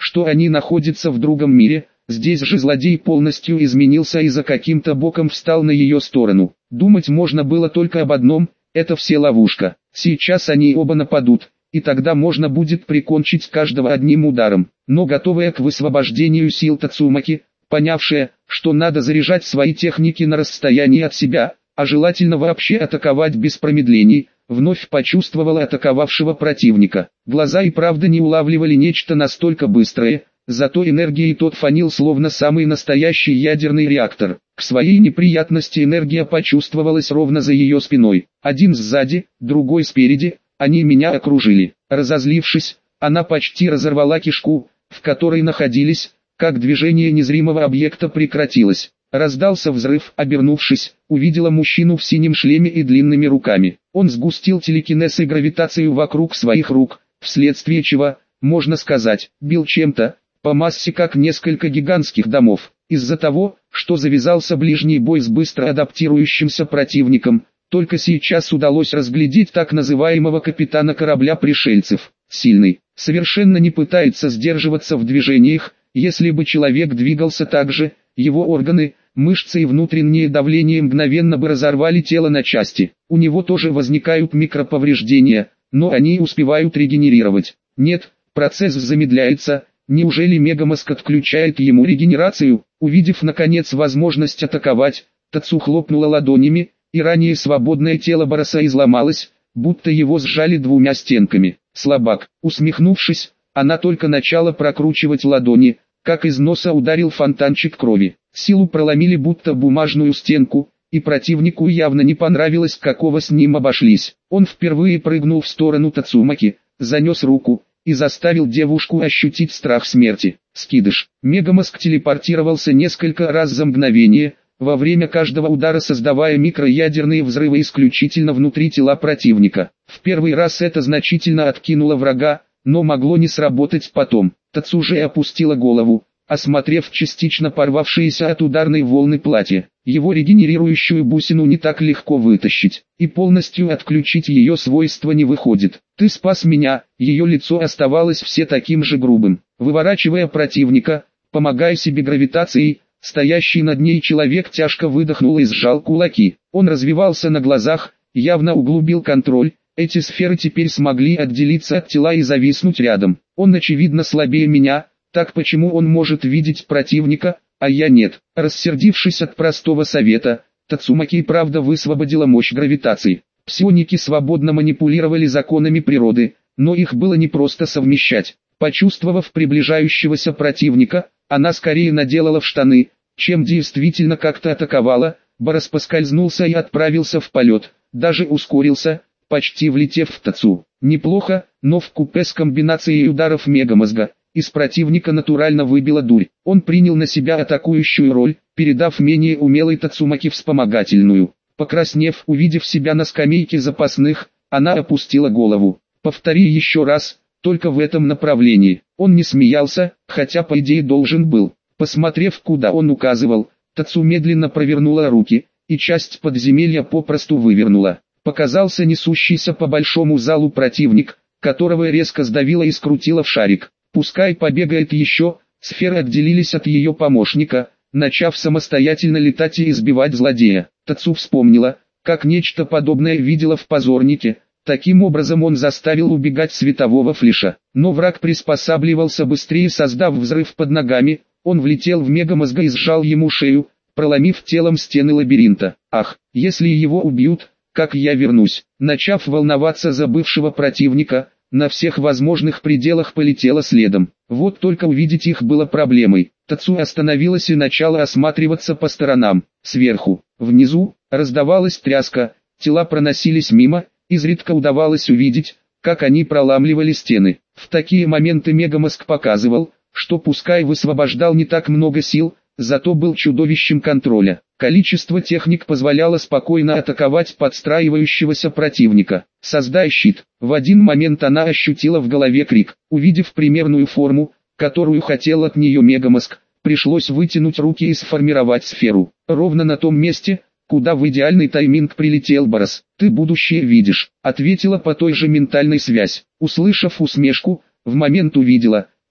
что они находятся в другом мире. Здесь же злодей полностью изменился и за каким-то боком встал на ее сторону. Думать можно было только об одном: это все ловушка. Сейчас они оба нападут, и тогда можно будет прикончить каждого одним ударом. Но готовая к высвобождению сил Тацумаки, понявшая, что надо заряжать свои техники на расстоянии от себя, а желательно вообще атаковать без промедлений, вновь почувствовала атаковавшего противника. Глаза и правда не улавливали нечто настолько быстрое, зато энергией тот фанил словно самый настоящий ядерный реактор. К своей неприятности энергия почувствовалась ровно за ее спиной. Один сзади, другой спереди, они меня окружили. Разозлившись, она почти разорвала кишку, в которой находились, как движение незримого объекта прекратилось. Раздался взрыв. Обернувшись, увидела мужчину в синем шлеме и длинными руками. Он сгустил телекинез и гравитацию вокруг своих рук, вследствие чего, можно сказать, бил чем-то, по массе как несколько гигантских домов. Из-за того, что завязался ближний бой с быстро адаптирующимся противником, только сейчас удалось разглядеть так называемого капитана корабля пришельцев. Сильный, совершенно не пытается сдерживаться в движениях. Если бы человек двигался так же, его органы, мышцы и внутреннее давление мгновенно бы разорвали тело на части. У него тоже возникают микроповреждения, но они успевают регенерировать. Нет, процесс замедляется. Неужели Мегамозг отключает ему регенерацию? Увидев наконец возможность атаковать, Тацу хлопнула ладонями, и ранее свободное тело Бараса изломалось, будто его сжали двумя стенками. Слабак. Усмехнувшись, она только начала прокручивать ладони, как из носа ударил фонтанчик крови. Силу проломили будто бумажную стенку, и противнику явно не понравилось, какого с ним обошлись. Он впервые прыгнул в сторону Тацумаки, занес руку и заставил девушку ощутить страх смерти. Скидыш. Мегамозг телепортировался несколько раз за мгновение, во время каждого удара создавая микроядерные взрывы исключительно внутри тела противника. В первый раз это значительно откинуло врага, но могло не сработать потом. Тацу же опустила голову, осмотрев частично порвавшееся от ударной волны платье. Его регенерирующую бусину не так легко вытащить, и полностью отключить ее свойства не выходит. «Ты спас меня», ее лицо оставалось все таким же грубым. Выворачивая противника, помогая себе гравитацией, стоящий над ней человек тяжко выдохнул и сжал кулаки. Он развивался на глазах, явно углубил контроль. Эти сферы теперь смогли отделиться от тела и зависнуть рядом. Он очевидно слабее меня, так почему он может видеть противника, а я нет? Рассердившись от простого совета, Тацумаки и правда высвободила мощь гравитации. Псионики свободно манипулировали законами природы, но их было непросто совмещать. Почувствовав приближающегося противника, она скорее наделала в штаны, чем действительно как-то атаковала. Барас поскользнулся и отправился в полет, даже ускорился, почти влетев в Тацу. Неплохо, но вкупе с комбинацией ударов Мегамозга, из противника натурально выбила дурь. Он принял на себя атакующую роль, передав менее умелой Тацумаки вспомогательную. Покраснев, увидев себя на скамейке запасных, она опустила голову. «Повтори еще раз, только в этом направлении». Он не смеялся, хотя по идее должен был. Посмотрев, куда он указывал, Тацу медленно провернула руки, и часть подземелья попросту вывернула. Показался несущийся по большому залу противник, которого резко сдавило и скрутило в шарик. Пускай побегает еще. Сферы отделились от ее помощника, начав самостоятельно летать и избивать злодея. Тацу вспомнила, как нечто подобное видела в позорнике. Таким образом он заставил убегать светового флиша. Но враг приспосабливался быстрее, создав взрыв под ногами. Он влетел в Мегамозга и сжал ему шею, проломив телом стены лабиринта. Ах, если его убьют, как я вернусь? Начав волноваться за бывшего противника, на всех возможных пределах полетела следом. Вот только увидеть их было проблемой. Тацу остановилась и начала осматриваться по сторонам. Сверху, внизу, раздавалась тряска, тела проносились мимо, изредка удавалось увидеть, как они проламливали стены. В такие моменты Мегамозг показывал, что пускай высвобождал не так много сил, зато был чудовищем контроля. Количество техник позволяло спокойно атаковать подстраивающегося противника. «Создай щит». В один момент она ощутила в голове крик. Увидев примерную форму, которую хотел от нее Мегамозг, пришлось вытянуть руки и сформировать сферу. Ровно на том месте, куда в идеальный тайминг прилетел Барас. «Ты будущее видишь», — ответила по той же ментальной связь. Услышав усмешку, в момент увидела,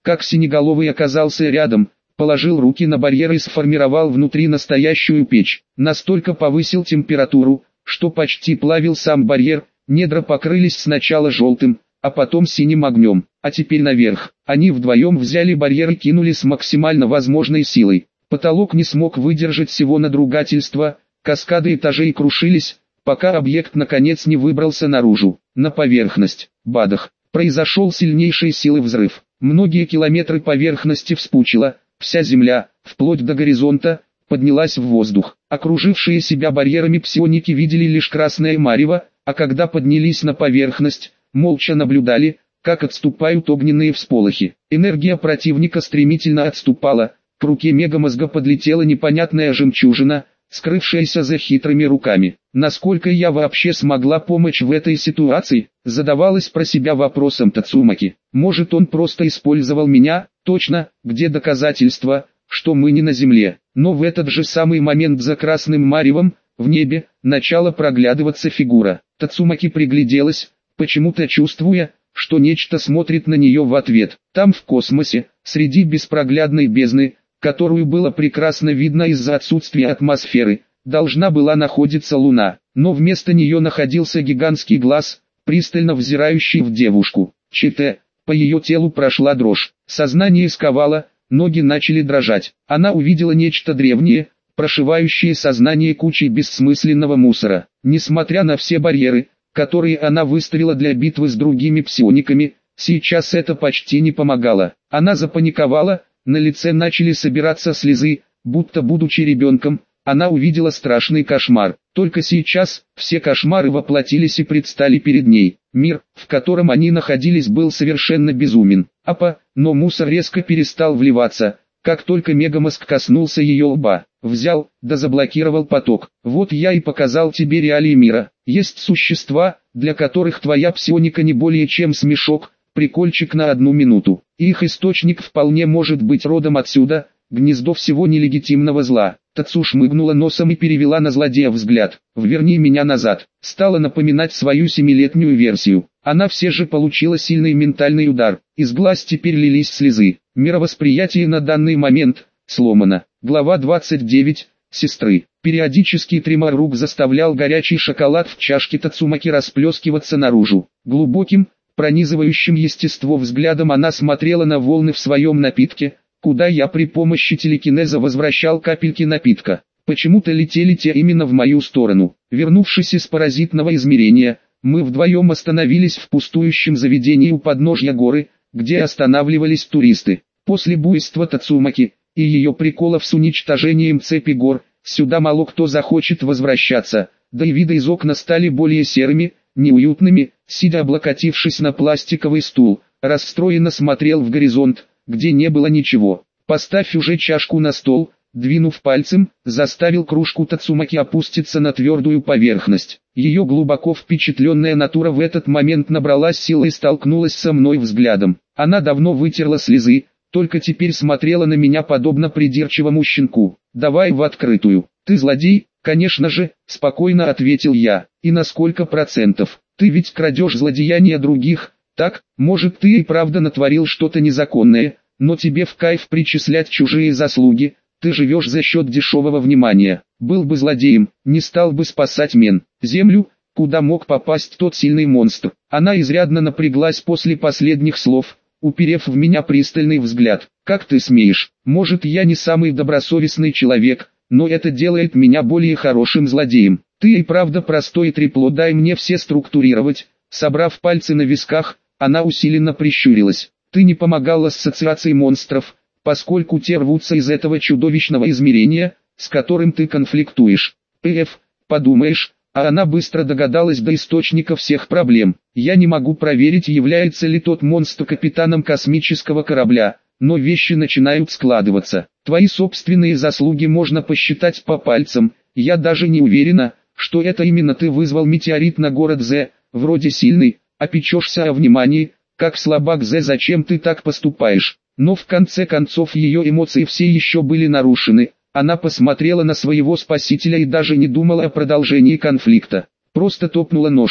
как Синеголовый оказался рядом, положил руки на барьер и сформировал внутри настоящую печь. Настолько повысил температуру, что почти плавил сам барьер, недра покрылись сначала желтым, а потом синим огнем. А теперь наверх. Они вдвоем взяли барьер и кинули с максимально возможной силой. Потолок не смог выдержать всего надругательства, каскады этажей крушились, пока объект наконец не выбрался наружу, на поверхность. Бадах! Произошел сильнейшей силы взрыв. Многие километры поверхности вспучило, вся земля, вплоть до горизонта, поднялась в воздух. Окружившие себя барьерами псионики видели лишь красное марево, а когда поднялись на поверхность, молча наблюдали, как отступают огненные всполохи. Энергия противника стремительно отступала, к руке мегамозга подлетела непонятная жемчужина, скрывшаяся за хитрыми руками. Насколько я вообще смогла помочь в этой ситуации, задавалась про себя вопросом Тацумаки. Может, он просто использовал меня? Точно, где доказательства, что мы не на земле? Но в этот же самый момент за красным маревом, в небе, начала проглядываться фигура. Тацумаки пригляделась, почему-то чувствуя, что нечто смотрит на нее в ответ. Там в космосе, среди беспроглядной бездны, которую было прекрасно видно из-за отсутствия атмосферы, должна была находиться Луна, но вместо нее находился гигантский глаз, пристально взирающий в девушку. Чите, по ее телу прошла дрожь, сознание сковало, ноги начали дрожать. Она увидела нечто древнее, прошивающее сознание кучей бессмысленного мусора. Несмотря на все барьеры, которые она выставила для битвы с другими псиониками, сейчас это почти не помогало. Она запаниковала, на лице начали собираться слезы, будто будучи ребенком, она увидела страшный кошмар. Только сейчас, все кошмары воплотились и предстали перед ней. Мир, в котором они находились, был совершенно безумен. Апа, но мусор резко перестал вливаться, как только мегамозг коснулся ее лба. Взял, да заблокировал поток. Вот я и показал тебе реалии мира. Есть существа, для которых твоя псионика не более чем смешок, прикольчик на одну минуту. Их источник вполне может быть родом отсюда, гнездо всего нелегитимного зла. Тацу шмыгнула носом и перевела на злодея взгляд. «Вверни меня назад». Стала напоминать свою семилетнюю версию. Она все же получила сильный ментальный удар. Из глаз теперь лились слезы. Мировосприятие на данный момент сломано. Глава двадцать девять. Сестры. Периодический тремор рук заставлял горячий шоколад в чашке Тацумаки расплескиваться наружу. Глубоким, пронизывающим естество взглядом она смотрела на волны в своем напитке, куда я при помощи телекинеза возвращал капельки напитка. Почему-то летели те именно в мою сторону. Вернувшись из паразитного измерения, мы вдвоем остановились в пустующем заведении у подножья горы, где останавливались туристы. После буйства Тацумаки и ее приколов с уничтожением цепи гор, сюда мало кто захочет возвращаться, да и виды из окна стали более серыми, неуютными. Сидя облокотившись на пластиковый стул, расстроенно смотрел в горизонт, где не было ничего. «Поставь уже чашку на стол», двинув пальцем, заставил кружку Тацумаки опуститься на твердую поверхность. Ее глубоко впечатленная натура в этот момент набралась силы и столкнулась со мной взглядом. Она давно вытерла слезы, только теперь смотрела на меня подобно придирчивому щенку. «Давай в открытую». «Ты злодей?» «Конечно же», спокойно ответил я. «И на сколько процентов? Ты ведь крадешь злодеяния других, так? Может, ты и правда натворил что-то незаконное, но тебе в кайф причислять чужие заслуги, ты живешь за счет дешевого внимания. Был бы злодеем, не стал бы спасать мен, землю, куда мог попасть тот сильный монстр». Она изрядно напряглась после последних слов, уперев в меня пристальный взгляд. «Как ты смеешь? Может, я не самый добросовестный человек, но это делает меня более хорошим злодеем. Ты и правда простое трепло, дай мне все структурировать». Собрав пальцы на висках, она усиленно прищурилась. «Ты не помогал ассоциации монстров, поскольку те рвутся из этого чудовищного измерения, с которым ты конфликтуешь. Пф, подумаешь». А она быстро догадалась до источника всех проблем. Я не могу проверить, является ли тот монстр капитаном космического корабля, но вещи начинают складываться. Твои собственные заслуги можно посчитать по пальцам. Я даже не уверена, что это именно ты вызвал метеорит на город Зе. Вроде сильный, а печешься о внимании. Как слабак Зе, зачем ты так поступаешь? Но в конце концов ее эмоции все еще были нарушены. Она посмотрела на своего спасителя и даже не думала о продолжении конфликта. Просто топнула ножкой.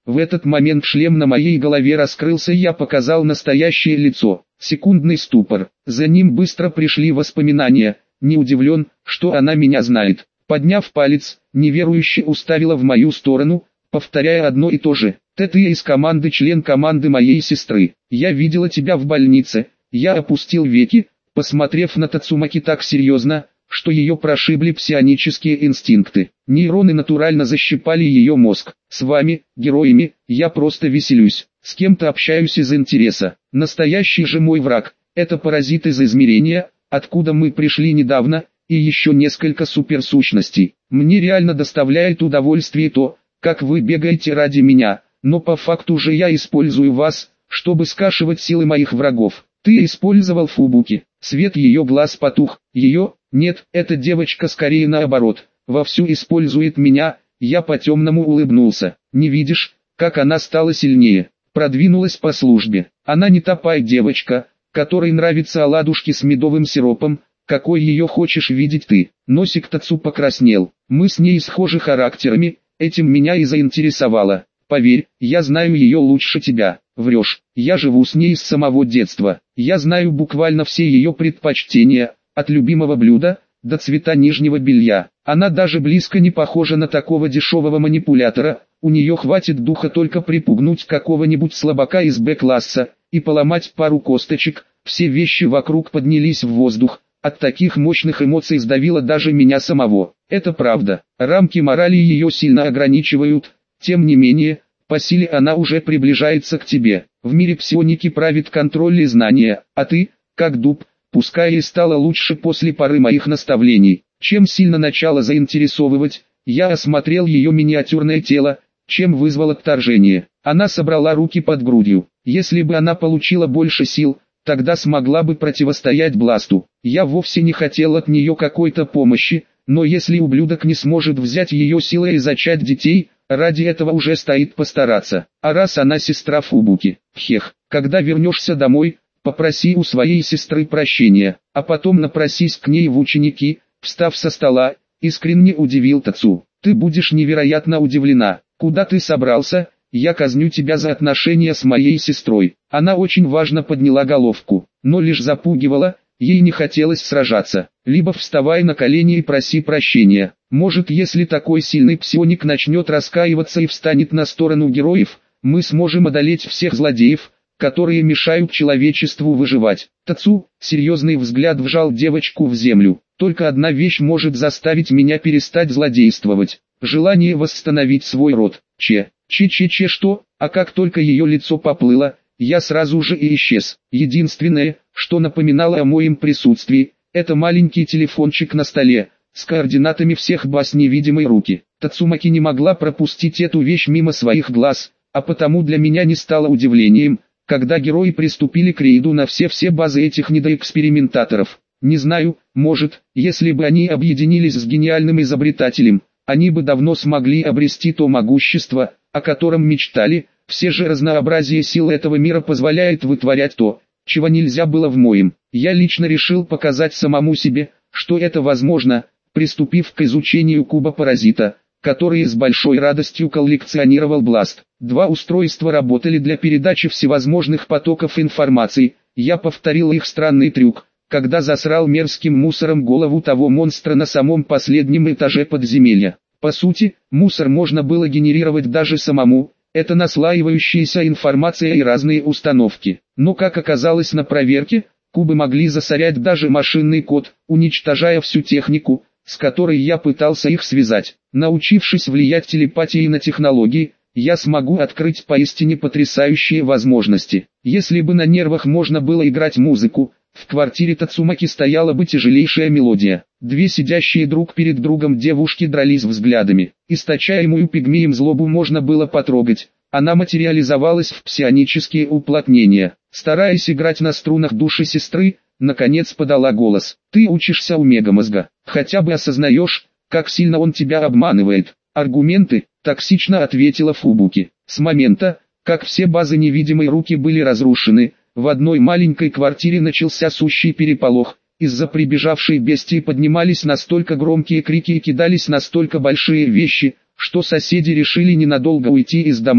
В этот момент шлем на моей голове раскрылся и я показал настоящее лицо. Секундный ступор. За ним быстро пришли воспоминания. Не удивлен, что она меня знает. Подняв палец, неверующе уставила в мою сторону, повторяя одно и то же. «Ты ты из команды, член команды моей сестры. Я видела тебя в больнице». Я опустил веки, посмотрев на Тацумаки так серьезно, что ее прошибли псионические инстинкты. Нейроны натурально защипали ее мозг. С вами, героями, я просто веселюсь. С кем-то общаюсь из интереса. Настоящий же мой враг – это паразит из измерения, откуда мы пришли недавно, и еще несколько суперсущностей. Мне реально доставляет удовольствие то, как вы бегаете ради меня, но по факту же я использую вас, чтобы скашивать силы моих врагов. Ты использовал Фубуки. Свет ее глаз потух. Ее, нет, эта девочка скорее наоборот, вовсю использует меня. Я по-темному улыбнулся. Не видишь, как она стала сильнее? Продвинулась по службе. Она не тупая девочка, которой нравятся оладушки с медовым сиропом, какой ее хочешь видеть ты. Носик Тацу покраснел. Мы с ней схожи характерами, этим меня и заинтересовало. Поверь, я знаю ее лучше тебя. Врешь, я живу с ней с самого детства. Я знаю буквально все ее предпочтения, от любимого блюда до цвета нижнего белья. Она даже близко не похожа на такого дешевого манипулятора. У нее хватит духа только припугнуть какого-нибудь слабака из Б-класса и поломать пару косточек. Все вещи вокруг поднялись в воздух. От таких мощных эмоций сдавило даже меня самого. Это правда. Рамки морали ее сильно ограничивают. Тем не менее, по силе она уже приближается к тебе. В мире псионики правит контроль и знания, а ты, как дуб, пускай и стала лучше после пары моих наставлений. Чем сильно начала заинтересовывать, я осмотрел ее миниатюрное тело, чем вызвало отторжение. Она собрала руки под грудью. Если бы она получила больше сил, тогда смогла бы противостоять Бласту. Я вовсе не хотел от нее какой-то помощи, но если ублюдок не сможет взять ее силой и зачать детей, ради этого уже стоит постараться. А раз она сестра Фубуки, хех, когда вернешься домой, попроси у своей сестры прощения, а потом напросись к ней в ученики. Встав со стола, искренне удивил Тацу. Ты будешь невероятно удивлена. Куда ты собрался? Я казню тебя за отношения с моей сестрой. Она очень важно подняла головку, но лишь запугивала, ей не хотелось сражаться. Либо вставай на колени и проси прощения. Может, если такой сильный псионик начнет раскаиваться и встанет на сторону героев, мы сможем одолеть всех злодеев, которые мешают человечеству выживать. Тацу, серьезный взгляд вжал девочку в землю. Только одна вещь может заставить меня перестать злодействовать. Желание восстановить свой род. Че, че-че-че что? А как только ее лицо поплыло, я сразу же и исчез. Единственное, что напоминало о моем присутствии, это маленький телефончик на столе, с координатами всех баз невидимой руки. Тацумаки не могла пропустить эту вещь мимо своих глаз, а потому для меня не стало удивлением, когда герои приступили к рейду на все-все базы этих недоэкспериментаторов. Не знаю, может, если бы они объединились с гениальным изобретателем, они бы давно смогли обрести то могущество, о котором мечтали. Все же разнообразие сил этого мира позволяет вытворять то, чего нельзя было в моем. Я лично решил показать самому себе, что это возможно, приступив к изучению куба-паразита, который с большой радостью коллекционировал Бласт. Два устройства работали для передачи всевозможных потоков информации. Я повторил их странный трюк, когда засрал мерзким мусором голову того монстра на самом последнем этаже подземелья. По сути, мусор можно было генерировать даже самому. Это наслаивающаяся информация и разные установки. Но как оказалось на проверке, кубы могли засорять даже машинный код, уничтожая всю технику, с которой я пытался их связать. Научившись влиять телепатией на технологии, я смогу открыть поистине потрясающие возможности. Если бы на нервах можно было играть музыку, в квартире Тацумаки стояла бы тяжелейшая мелодия. Две сидящие друг перед другом девушки дрались взглядами. Источаемую пигмеем злобу можно было потрогать. Она материализовалась в псионические уплотнения. Стараясь играть на струнах души сестры, наконец подала голос. Ты учишься у мегамозга. Хотя бы осознаешь, как сильно он тебя обманывает. Аргументы, токсично ответила Фубуки. С момента, как все базы невидимой руки были разрушены, в одной маленькой квартире начался сущий переполох. Из-за прибежавшей бестии поднимались настолько громкие крики и кидались настолько большие вещи, что соседи решили ненадолго уйти из дома.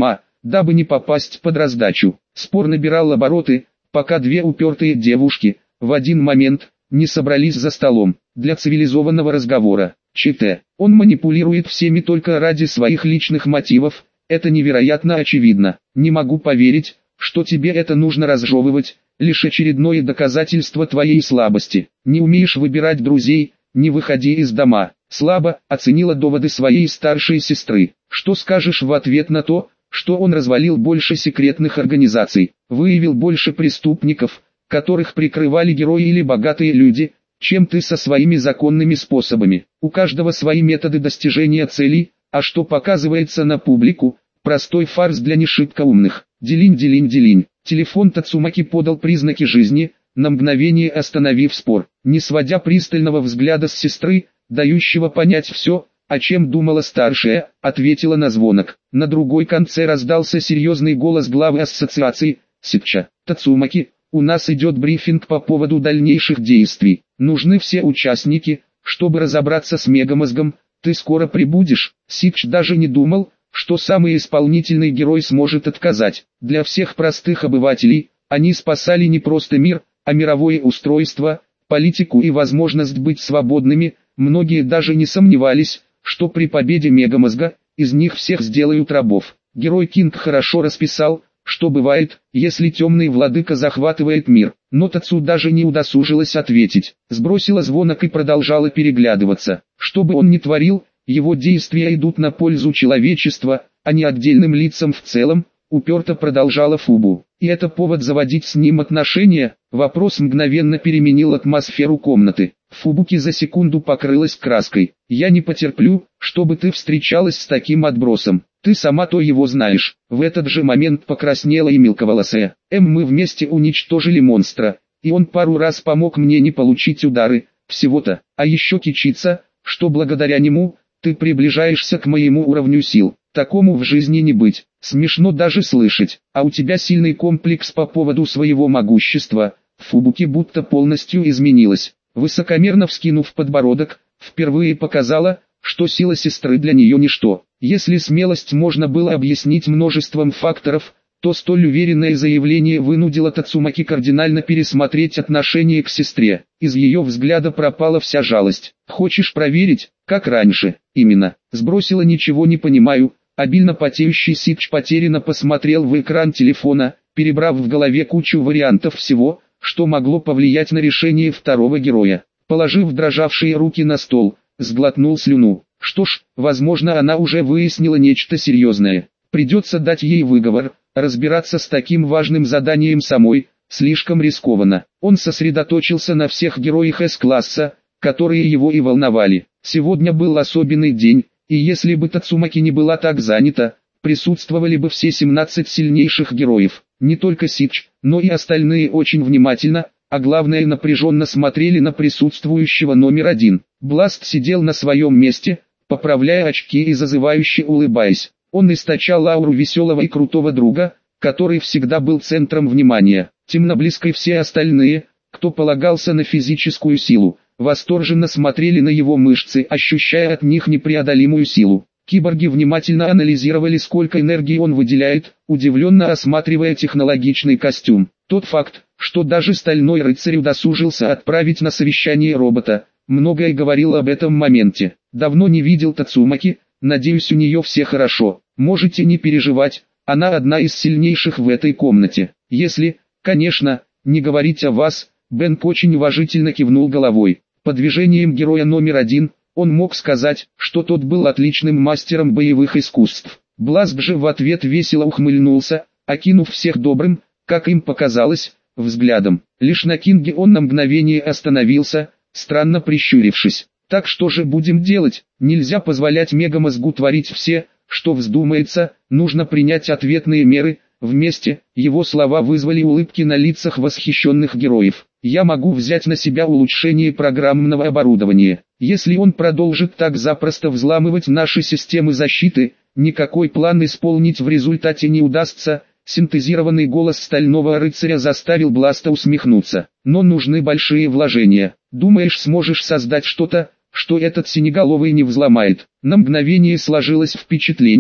дабы не попасть под раздачу. Спор набирал обороты, пока две упертые девушки, в один момент, не собрались за столом, для цивилизованного разговора. ЧТ. Он манипулирует всеми только ради своих личных мотивов, это невероятно очевидно. Не могу поверить, что тебе это нужно разжевывать, лишь очередное доказательство твоей слабости. Не умеешь выбирать друзей, не выходи из дома. Слабо оценила доводы своей старшей сестры. Что скажешь в ответ на то, что он развалил больше секретных организаций, выявил больше преступников, которых прикрывали герои или богатые люди, чем ты со своими законными способами. У каждого свои методы достижения целей, а что показывается на публику, простой фарс для не шибко умных. Делинь-делинь-делинь. Телефон Тацумаки подал признаки жизни, на мгновение остановив спор, не сводя пристального взгляда с сестры, дающего понять все, о чем думала старшая, ответила на звонок. На другой конце раздался серьезный голос главы ассоциации, Ситча. Тацумаки, у нас идет брифинг по поводу дальнейших действий. Нужны все участники, чтобы разобраться с мегамозгом. Ты скоро прибудешь. Ситч даже не думал, что самый исполнительный герой сможет отказать. Для всех простых обывателей, они спасали не просто мир, а мировое устройство, политику и возможность быть свободными. Многие даже не сомневались, что при победе мегамозга, из них всех сделают рабов. Герой Кинг хорошо расписал, что бывает, если темный владыка захватывает мир. Но Тацу даже не удосужилась ответить, сбросила звонок и продолжала переглядываться. Что бы он ни творил, его действия идут на пользу человечества, а не отдельным лицам в целом, уперто продолжала Фубу. И это повод заводить с ним отношения? Вопрос мгновенно переменил атмосферу комнаты. Фубуки за секунду покрылась краской. Я не потерплю, чтобы ты встречалась с таким отбросом. Ты сама то его знаешь. В этот же момент покраснела и мелковолосая. Эм, мы вместе уничтожили монстра, и он пару раз помог мне не получить удары, всего-то. А еще кичится, что благодаря нему, ты приближаешься к моему уровню сил. Такому в жизни не быть. Смешно даже слышать. А у тебя сильный комплекс по поводу своего могущества. Фубуки будто полностью изменилась. Высокомерно вскинув подбородок, впервые показала, что сила сестры для нее ничто. Если смелость можно было объяснить множеством факторов, то столь уверенное заявление вынудило Тацумаки кардинально пересмотреть отношение к сестре. Из ее взгляда пропала вся жалость. «Хочешь проверить, как раньше?» «Именно. Сбросила, ничего не понимаю». Обильно потеющий Ситч потерянно посмотрел в экран телефона, перебрав в голове кучу вариантов всего, что могло повлиять на решение второго героя. Положив дрожавшие руки на стол, сглотнул слюну. Что ж, возможно, она уже выяснила нечто серьезное. Придется дать ей выговор. Разбираться с таким важным заданием самой, слишком рискованно. Он сосредоточился на всех героях С-класса, которые его и волновали. Сегодня был особенный день, и если бы Тацумаки не была так занята, присутствовали бы все семнадцать сильнейших героев. Не только Ситч, но и остальные очень внимательно, а главное напряженно смотрели на присутствующего номер один. Бласт сидел на своем месте, поправляя очки и зазывающе улыбаясь. Он источал ауру веселого и крутого друга, который всегда был центром внимания. Темноблизкой все остальные, кто полагался на физическую силу, восторженно смотрели на его мышцы, ощущая от них непреодолимую силу. Киборги внимательно анализировали, сколько энергии он выделяет, удивленно осматривая технологичный костюм. Тот факт, что даже Стальной Рыцарь удосужился отправить на совещание робота, многое говорил об этом моменте. Давно не видел Тацумаки, надеюсь, у нее все хорошо. Можете не переживать, она одна из сильнейших в этой комнате. Если, конечно, не говорить о вас. Бэнк очень уважительно кивнул головой. По движениям героя номер один, он мог сказать, что тот был отличным мастером боевых искусств. Бласк же в ответ весело ухмыльнулся, окинув всех добрым, как им показалось, взглядом. Лишь на Кинге он на мгновение остановился, странно прищурившись. Так что же будем делать? Нельзя позволять мегамозгу творить все, что вздумается, нужно принять ответные меры. Вместе, его слова вызвали улыбки на лицах восхищенных героев. Я могу взять на себя улучшение программного оборудования. Если он продолжит так запросто взламывать наши системы защиты, никакой план исполнить в результате не удастся. Синтезированный голос Стального Рыцаря заставил Бласта усмехнуться. Но нужны большие вложения. Думаешь, сможешь создать что-то, что этот синеголовый не взломает? На мгновение сложилось впечатление,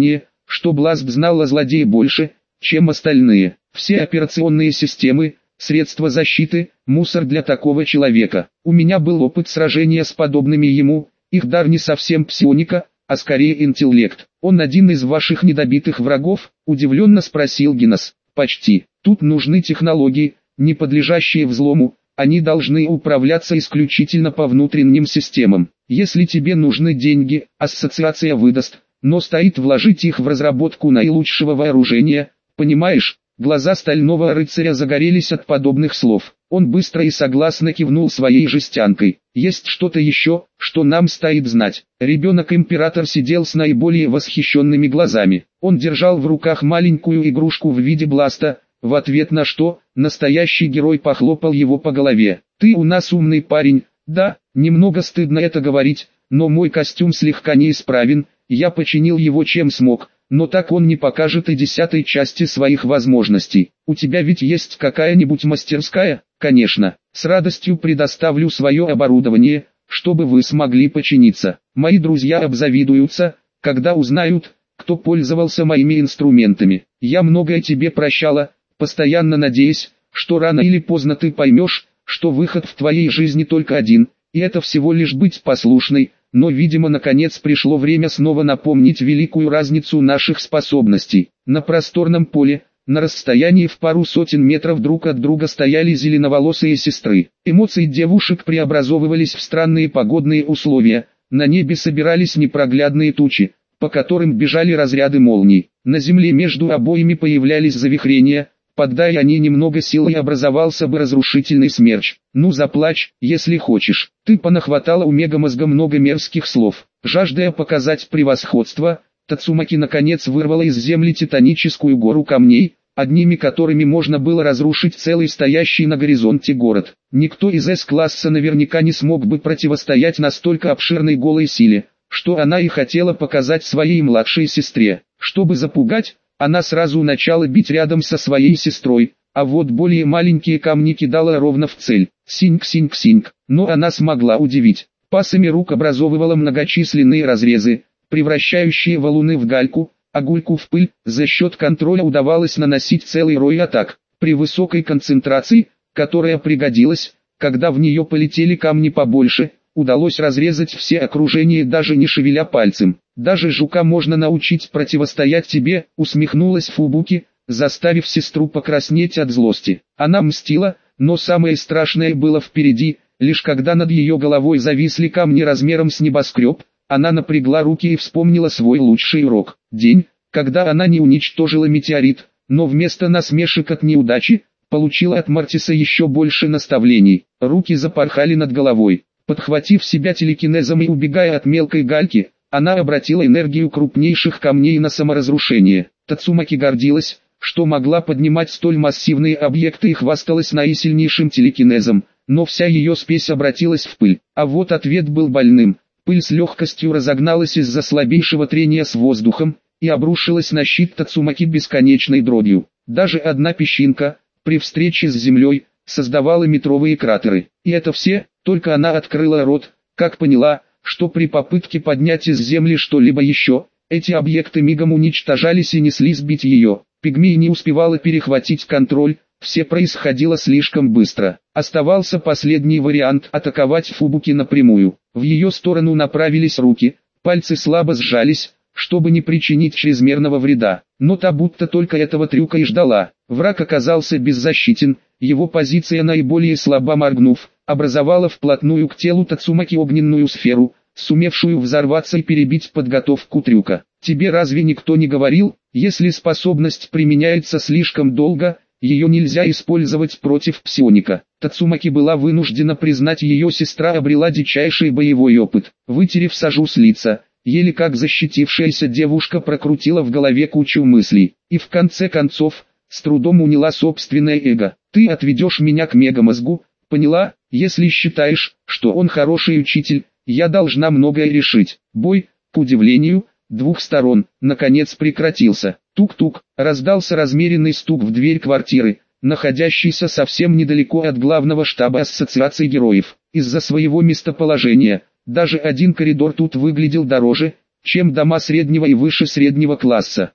что Бласт знал о злодее больше, чем остальные. Все операционные системы, средства защиты, мусор для такого человека. У меня был опыт сражения с подобными ему, их дар не совсем псионика, а скорее интеллект. Он один из ваших недобитых врагов? Удивленно спросил Гиннес. Почти. Тут нужны технологии, не подлежащие взлому, они должны управляться исключительно по внутренним системам. Если тебе нужны деньги, ассоциация выдаст, но стоит вложить их в разработку наилучшего вооружения, понимаешь? Глаза стального рыцаря загорелись от подобных слов. Он быстро и согласно кивнул своей жестянкой. Есть что-то еще, что нам стоит знать. Ребенок-император сидел с наиболее восхищенными глазами. Он держал в руках маленькую игрушку в виде бласта, в ответ на что, настоящий герой похлопал его по голове. «Ты у нас умный парень, да, немного стыдно это говорить, но мой костюм слегка неисправен, я починил его чем смог, но так он не покажет и десятой части своих возможностей. У тебя ведь есть какая-нибудь мастерская?» «Конечно, с радостью предоставлю свое оборудование, чтобы вы смогли починиться. Мои друзья обзавидуются, когда узнают, кто пользовался моими инструментами. Я многое тебе прощала, постоянно надеясь, что рано или поздно ты поймешь, что выход в твоей жизни только один, и это всего лишь быть послушной, но, видимо, наконец пришло время снова напомнить великую разницу наших способностей. На просторном поле, на расстоянии в пару сотен метров друг от друга стояли зеленоволосые сестры. Эмоции девушек преобразовывались в странные погодные условия, на небе собирались непроглядные тучи, по которым бежали разряды молний. На земле между обоими появлялись завихрения, поддай они немного сил и образовался бы разрушительный смерч. Ну заплачь, если хочешь. Ты понахватала у мегамозга много мерзких слов. Жаждая показать превосходство, Тацумаки наконец вырвала из земли титаническую гору камней, одними которыми можно было разрушить целый стоящий на горизонте город. Никто из С-класса наверняка не смог бы противостоять настолько обширной голой силе, что она и хотела показать своей младшей сестре. Чтобы запугать, она сразу начала бить рядом со своей сестрой, а вот более маленькие камни кидала ровно в цель. Синьк-синьк-синьк. Но она смогла удивить. Пасами рук образовывала многочисленные разрезы, превращающие валуны в гальку, а гульку в пыль. За счет контроля удавалось наносить целый рой атак. При высокой концентрации, которая пригодилась, когда в нее полетели камни побольше, удалось разрезать все окружения даже не шевеля пальцем. «Даже жука можно научить противостоять тебе», усмехнулась Фубуки, заставив сестру покраснеть от злости. Она мстила, но самое страшное было впереди. Лишь когда над ее головой зависли камни размером с небоскреб, она напрягла руки и вспомнила свой лучший урок. День, когда она не уничтожила метеорит, но вместо насмешек от неудачи, получила от Мартиса еще больше наставлений. Руки запорхали над головой. Подхватив себя телекинезом и убегая от мелкой гальки, она обратила энергию крупнейших камней на саморазрушение. Тацумаки гордилась, что могла поднимать столь массивные объекты и хвасталась наисильнейшим телекинезом, но вся ее спесь обратилась в пыль. А вот ответ был больным. Пыль с легкостью разогналась из-за слабейшего трения с воздухом и обрушилась на щит Тацумаки бесконечной дробью. Даже одна песчинка, при встрече с землей, создавала метровые кратеры. И это все, только она открыла рот, как поняла, что при попытке поднять из земли что-либо еще, эти объекты мигом уничтожались и несли сбить ее. Пигмей не успевала перехватить контроль, все происходило слишком быстро. Оставался последний вариант — атаковать Фубуки напрямую. В ее сторону направились руки, пальцы слабо сжались, чтобы не причинить чрезмерного вреда. Но та будто только этого трюка и ждала. Враг оказался беззащитен, его позиция наиболее слаба, моргнув, образовала вплотную к телу Тацумаки огненную сферу, сумевшую взорваться и перебить подготовку трюка. Тебе разве никто не говорил, если способность применяется слишком долго, ее нельзя использовать против псионика? Тацумаки была вынуждена признать, ее сестра обрела дичайший боевой опыт. Вытерев сажу с лица, еле как защитившаяся девушка прокрутила в голове кучу мыслей, и в конце концов, с трудом уняла собственное эго. Ты отведешь меня к мегамозгу, поняла? Если считаешь, что он хороший учитель, я должна многое решить. Бой, к удивлению, двух сторон, наконец прекратился. Тук-тук, раздался размеренный стук в дверь квартиры, находящейся совсем недалеко от главного штаба Ассоциации героев. Из-за своего местоположения, даже один коридор тут выглядел дороже, чем дома среднего и выше среднего класса.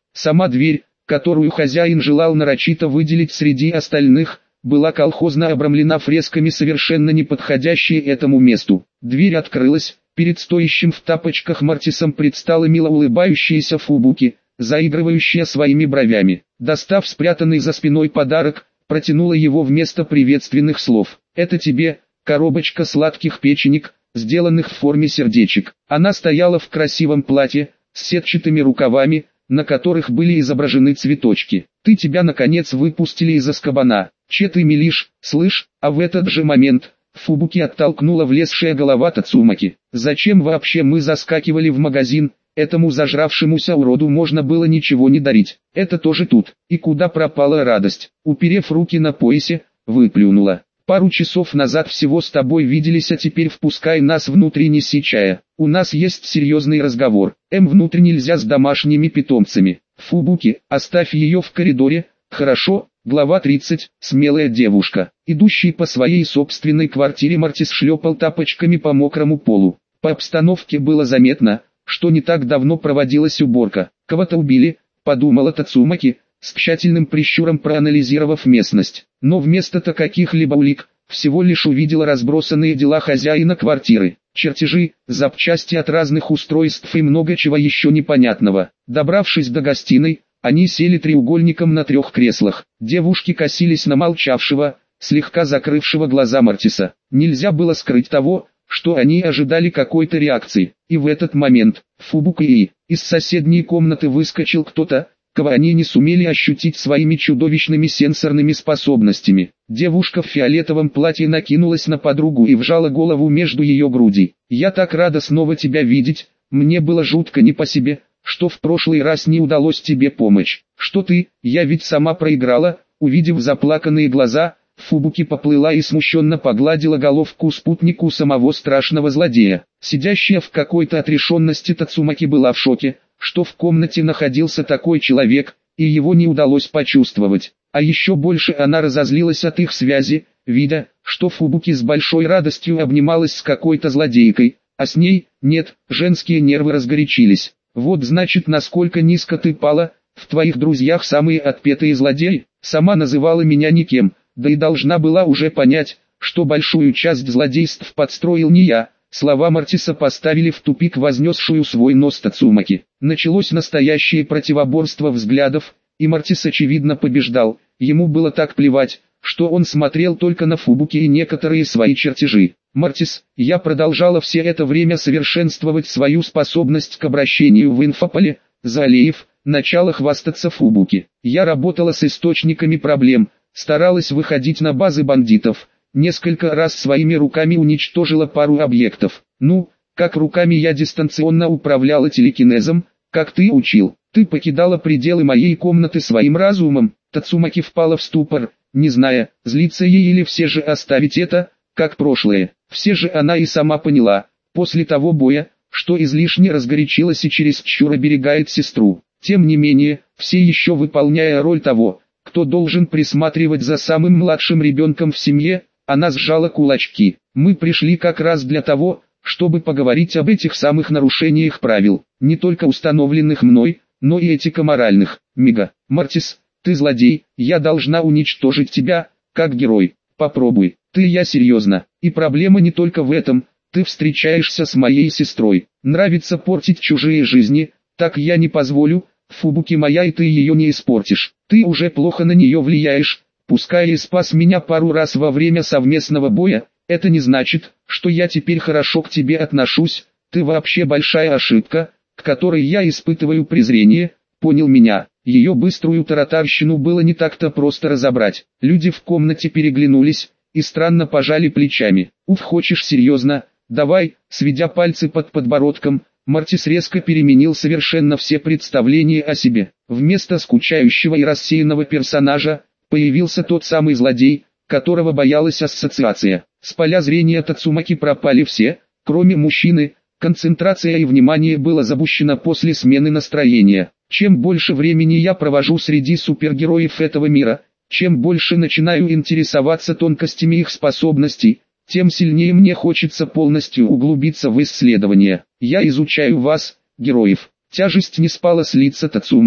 Сама дверь, которую хозяин желал нарочито выделить среди остальных, была колхозно обрамлена фресками, совершенно не подходящие этому месту. Дверь открылась, перед стоящим в тапочках Мартисом предстала мило улыбающаяся Фубуки, заигрывающая своими бровями. Достав спрятанный за спиной подарок, протянула его вместо приветственных слов. «Это тебе, коробочка сладких печенек, сделанных в форме сердечек». Она стояла в красивом платье, с сетчатыми рукавами, на которых были изображены цветочки. «Ты тебя наконец выпустили из Азкабана. Че ты мелишь, слышь?» А в этот же момент Фубуки оттолкнула влезшая голова Тацумаки. «Зачем вообще мы заскакивали в магазин? Этому зажравшемуся уроду можно было ничего не дарить. Это тоже тут. И куда пропала радость?» Уперев руки на поясе, выплюнула. «Пару часов назад всего с тобой виделись, а теперь впускай нас внутрь, неси чая. У нас есть серьезный разговор. М внутрь нельзя с домашними питомцами. Фубуки, оставь ее в коридоре, хорошо?» Глава тридцать. Смелая девушка. Идущий по своей собственной квартире Мартис шлепал тапочками по мокрому полу. По обстановке было заметно, что не так давно проводилась уборка. «Кого-то убили», — подумала Тацумаки, с тщательным прищуром проанализировав местность. Но вместо-то каких-либо улик, всего лишь увидела разбросанные дела хозяина квартиры. Чертежи, запчасти от разных устройств и много чего еще непонятного. Добравшись до гостиной, они сели треугольником на трех креслах. Девушки косились на молчавшего, слегка закрывшего глаза Мартиса. Нельзя было скрыть того, что они ожидали какой-то реакции. И в этот момент, Фубуки, из соседней комнаты выскочил кто-то, кого они не сумели ощутить своими чудовищными сенсорными способностями. Девушка в фиолетовом платье накинулась на подругу и вжала голову между ее грудей. «Я так рада снова тебя видеть, мне было жутко не по себе, что в прошлый раз не удалось тебе помочь. Что ты, я ведь сама проиграла». Увидев заплаканные глаза, Фубуки поплыла и смущенно погладила головку спутнику самого страшного злодея. Сидящая в какой-то отрешенности Тацумаки была в шоке, что в комнате находился такой человек, и его не удалось почувствовать. А еще больше она разозлилась от их связи, видя, что Фубуки с большой радостью обнималась с какой-то злодейкой, а с ней, нет, женские нервы разгорячились. «Вот значит, насколько низко ты пала, в твоих друзьях самые отпетые злодеи, сама называла меня никем, да и должна была уже понять, что большую часть злодейств подстроил не я». Слова Мартиса поставили в тупик вознесшую свой нос Тацумаки. Началось настоящее противоборство взглядов, и Мартис очевидно побеждал. Ему было так плевать, что он смотрел только на Фубуки и некоторые свои чертежи. «Мартис, я продолжала все это время совершенствовать свою способность к обращению в инфополе», залеев, начало хвастаться Фубуки. «Я работала с источниками проблем, старалась выходить на базы бандитов, несколько раз своими руками уничтожила пару объектов. Ну, как руками я дистанционно управляла телекинезом, как ты учил. Ты покидала пределы моей комнаты своим разумом». Тацумаки впала в ступор, не зная, злиться ей или все же оставить это, как прошлое. Все же она и сама поняла, после того боя, что излишне разгорячилась и чересчур оберегает сестру. Тем не менее, все еще выполняя роль того, кто должен присматривать за самым младшим ребенком в семье, она сжала кулачки. «Мы пришли как раз для того, чтобы поговорить об этих самых нарушениях правил, не только установленных мной, но и этико-моральных. Мега, Мартис, ты злодей, я должна уничтожить тебя, как герой. Попробуй, ты, я серьезно. И проблема не только в этом, ты встречаешься с моей сестрой. Нравится портить чужие жизни, так я не позволю, Фубуки моя, и ты ее не испортишь. Ты уже плохо на нее влияешь, пускай и спас меня пару раз во время совместного боя, это не значит, что я теперь хорошо к тебе отношусь, ты вообще большая ошибка, к которой я испытываю презрение, понял меня». Ее быструю таратарщину было не так-то просто разобрать. Люди в комнате переглянулись и странно пожали плечами. «Уф, хочешь серьезно? Давай», сведя пальцы под подбородком, Мартис резко переменил совершенно все представления о себе. Вместо скучающего и рассеянного персонажа, появился тот самый злодей, которого боялась ассоциация. С поля зрения Тацумаки пропали все, кроме мужчины, концентрация и внимание было запущено после смены настроения. Чем больше времени я провожу среди супергероев этого мира, чем больше начинаю интересоваться тонкостями их способностей, тем сильнее мне хочется полностью углубиться в исследование. Я изучаю вас, героев. Тяжесть не спала с лица Тацумаки.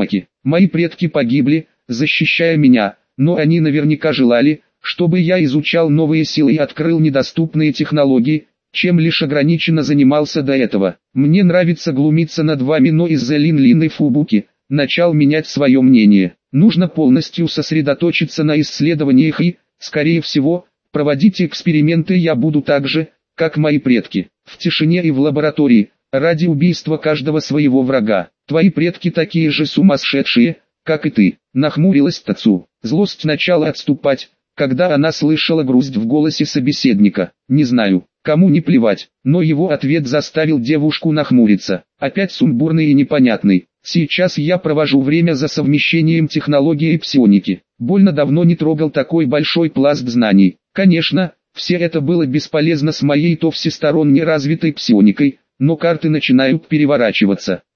Мои предки погибли, защищая меня, но они наверняка желали, чтобы я изучал новые силы и открыл недоступные технологии, чем лишь ограниченно занимался до этого. Мне нравится глумиться над вами, но из-за Лин-Лин и Фубуки начал менять свое мнение. Нужно полностью сосредоточиться на исследованиях и, скорее всего, проводить эксперименты я буду так же, как мои предки, в тишине и в лаборатории, ради убийства каждого своего врага. Твои предки такие же сумасшедшие, как и ты. Нахмурилась Тацу. Злость начала отступать, когда она слышала грусть в голосе собеседника. Не знаю, кому не плевать, но его ответ заставил девушку нахмуриться. Опять сумбурный и непонятный. Сейчас я провожу время за совмещением технологии и псионики. Больно давно не трогал такой большой пласт знаний. Конечно, все это было бесполезно с моей то всесторонне развитой псионикой, но карты начинают переворачиваться.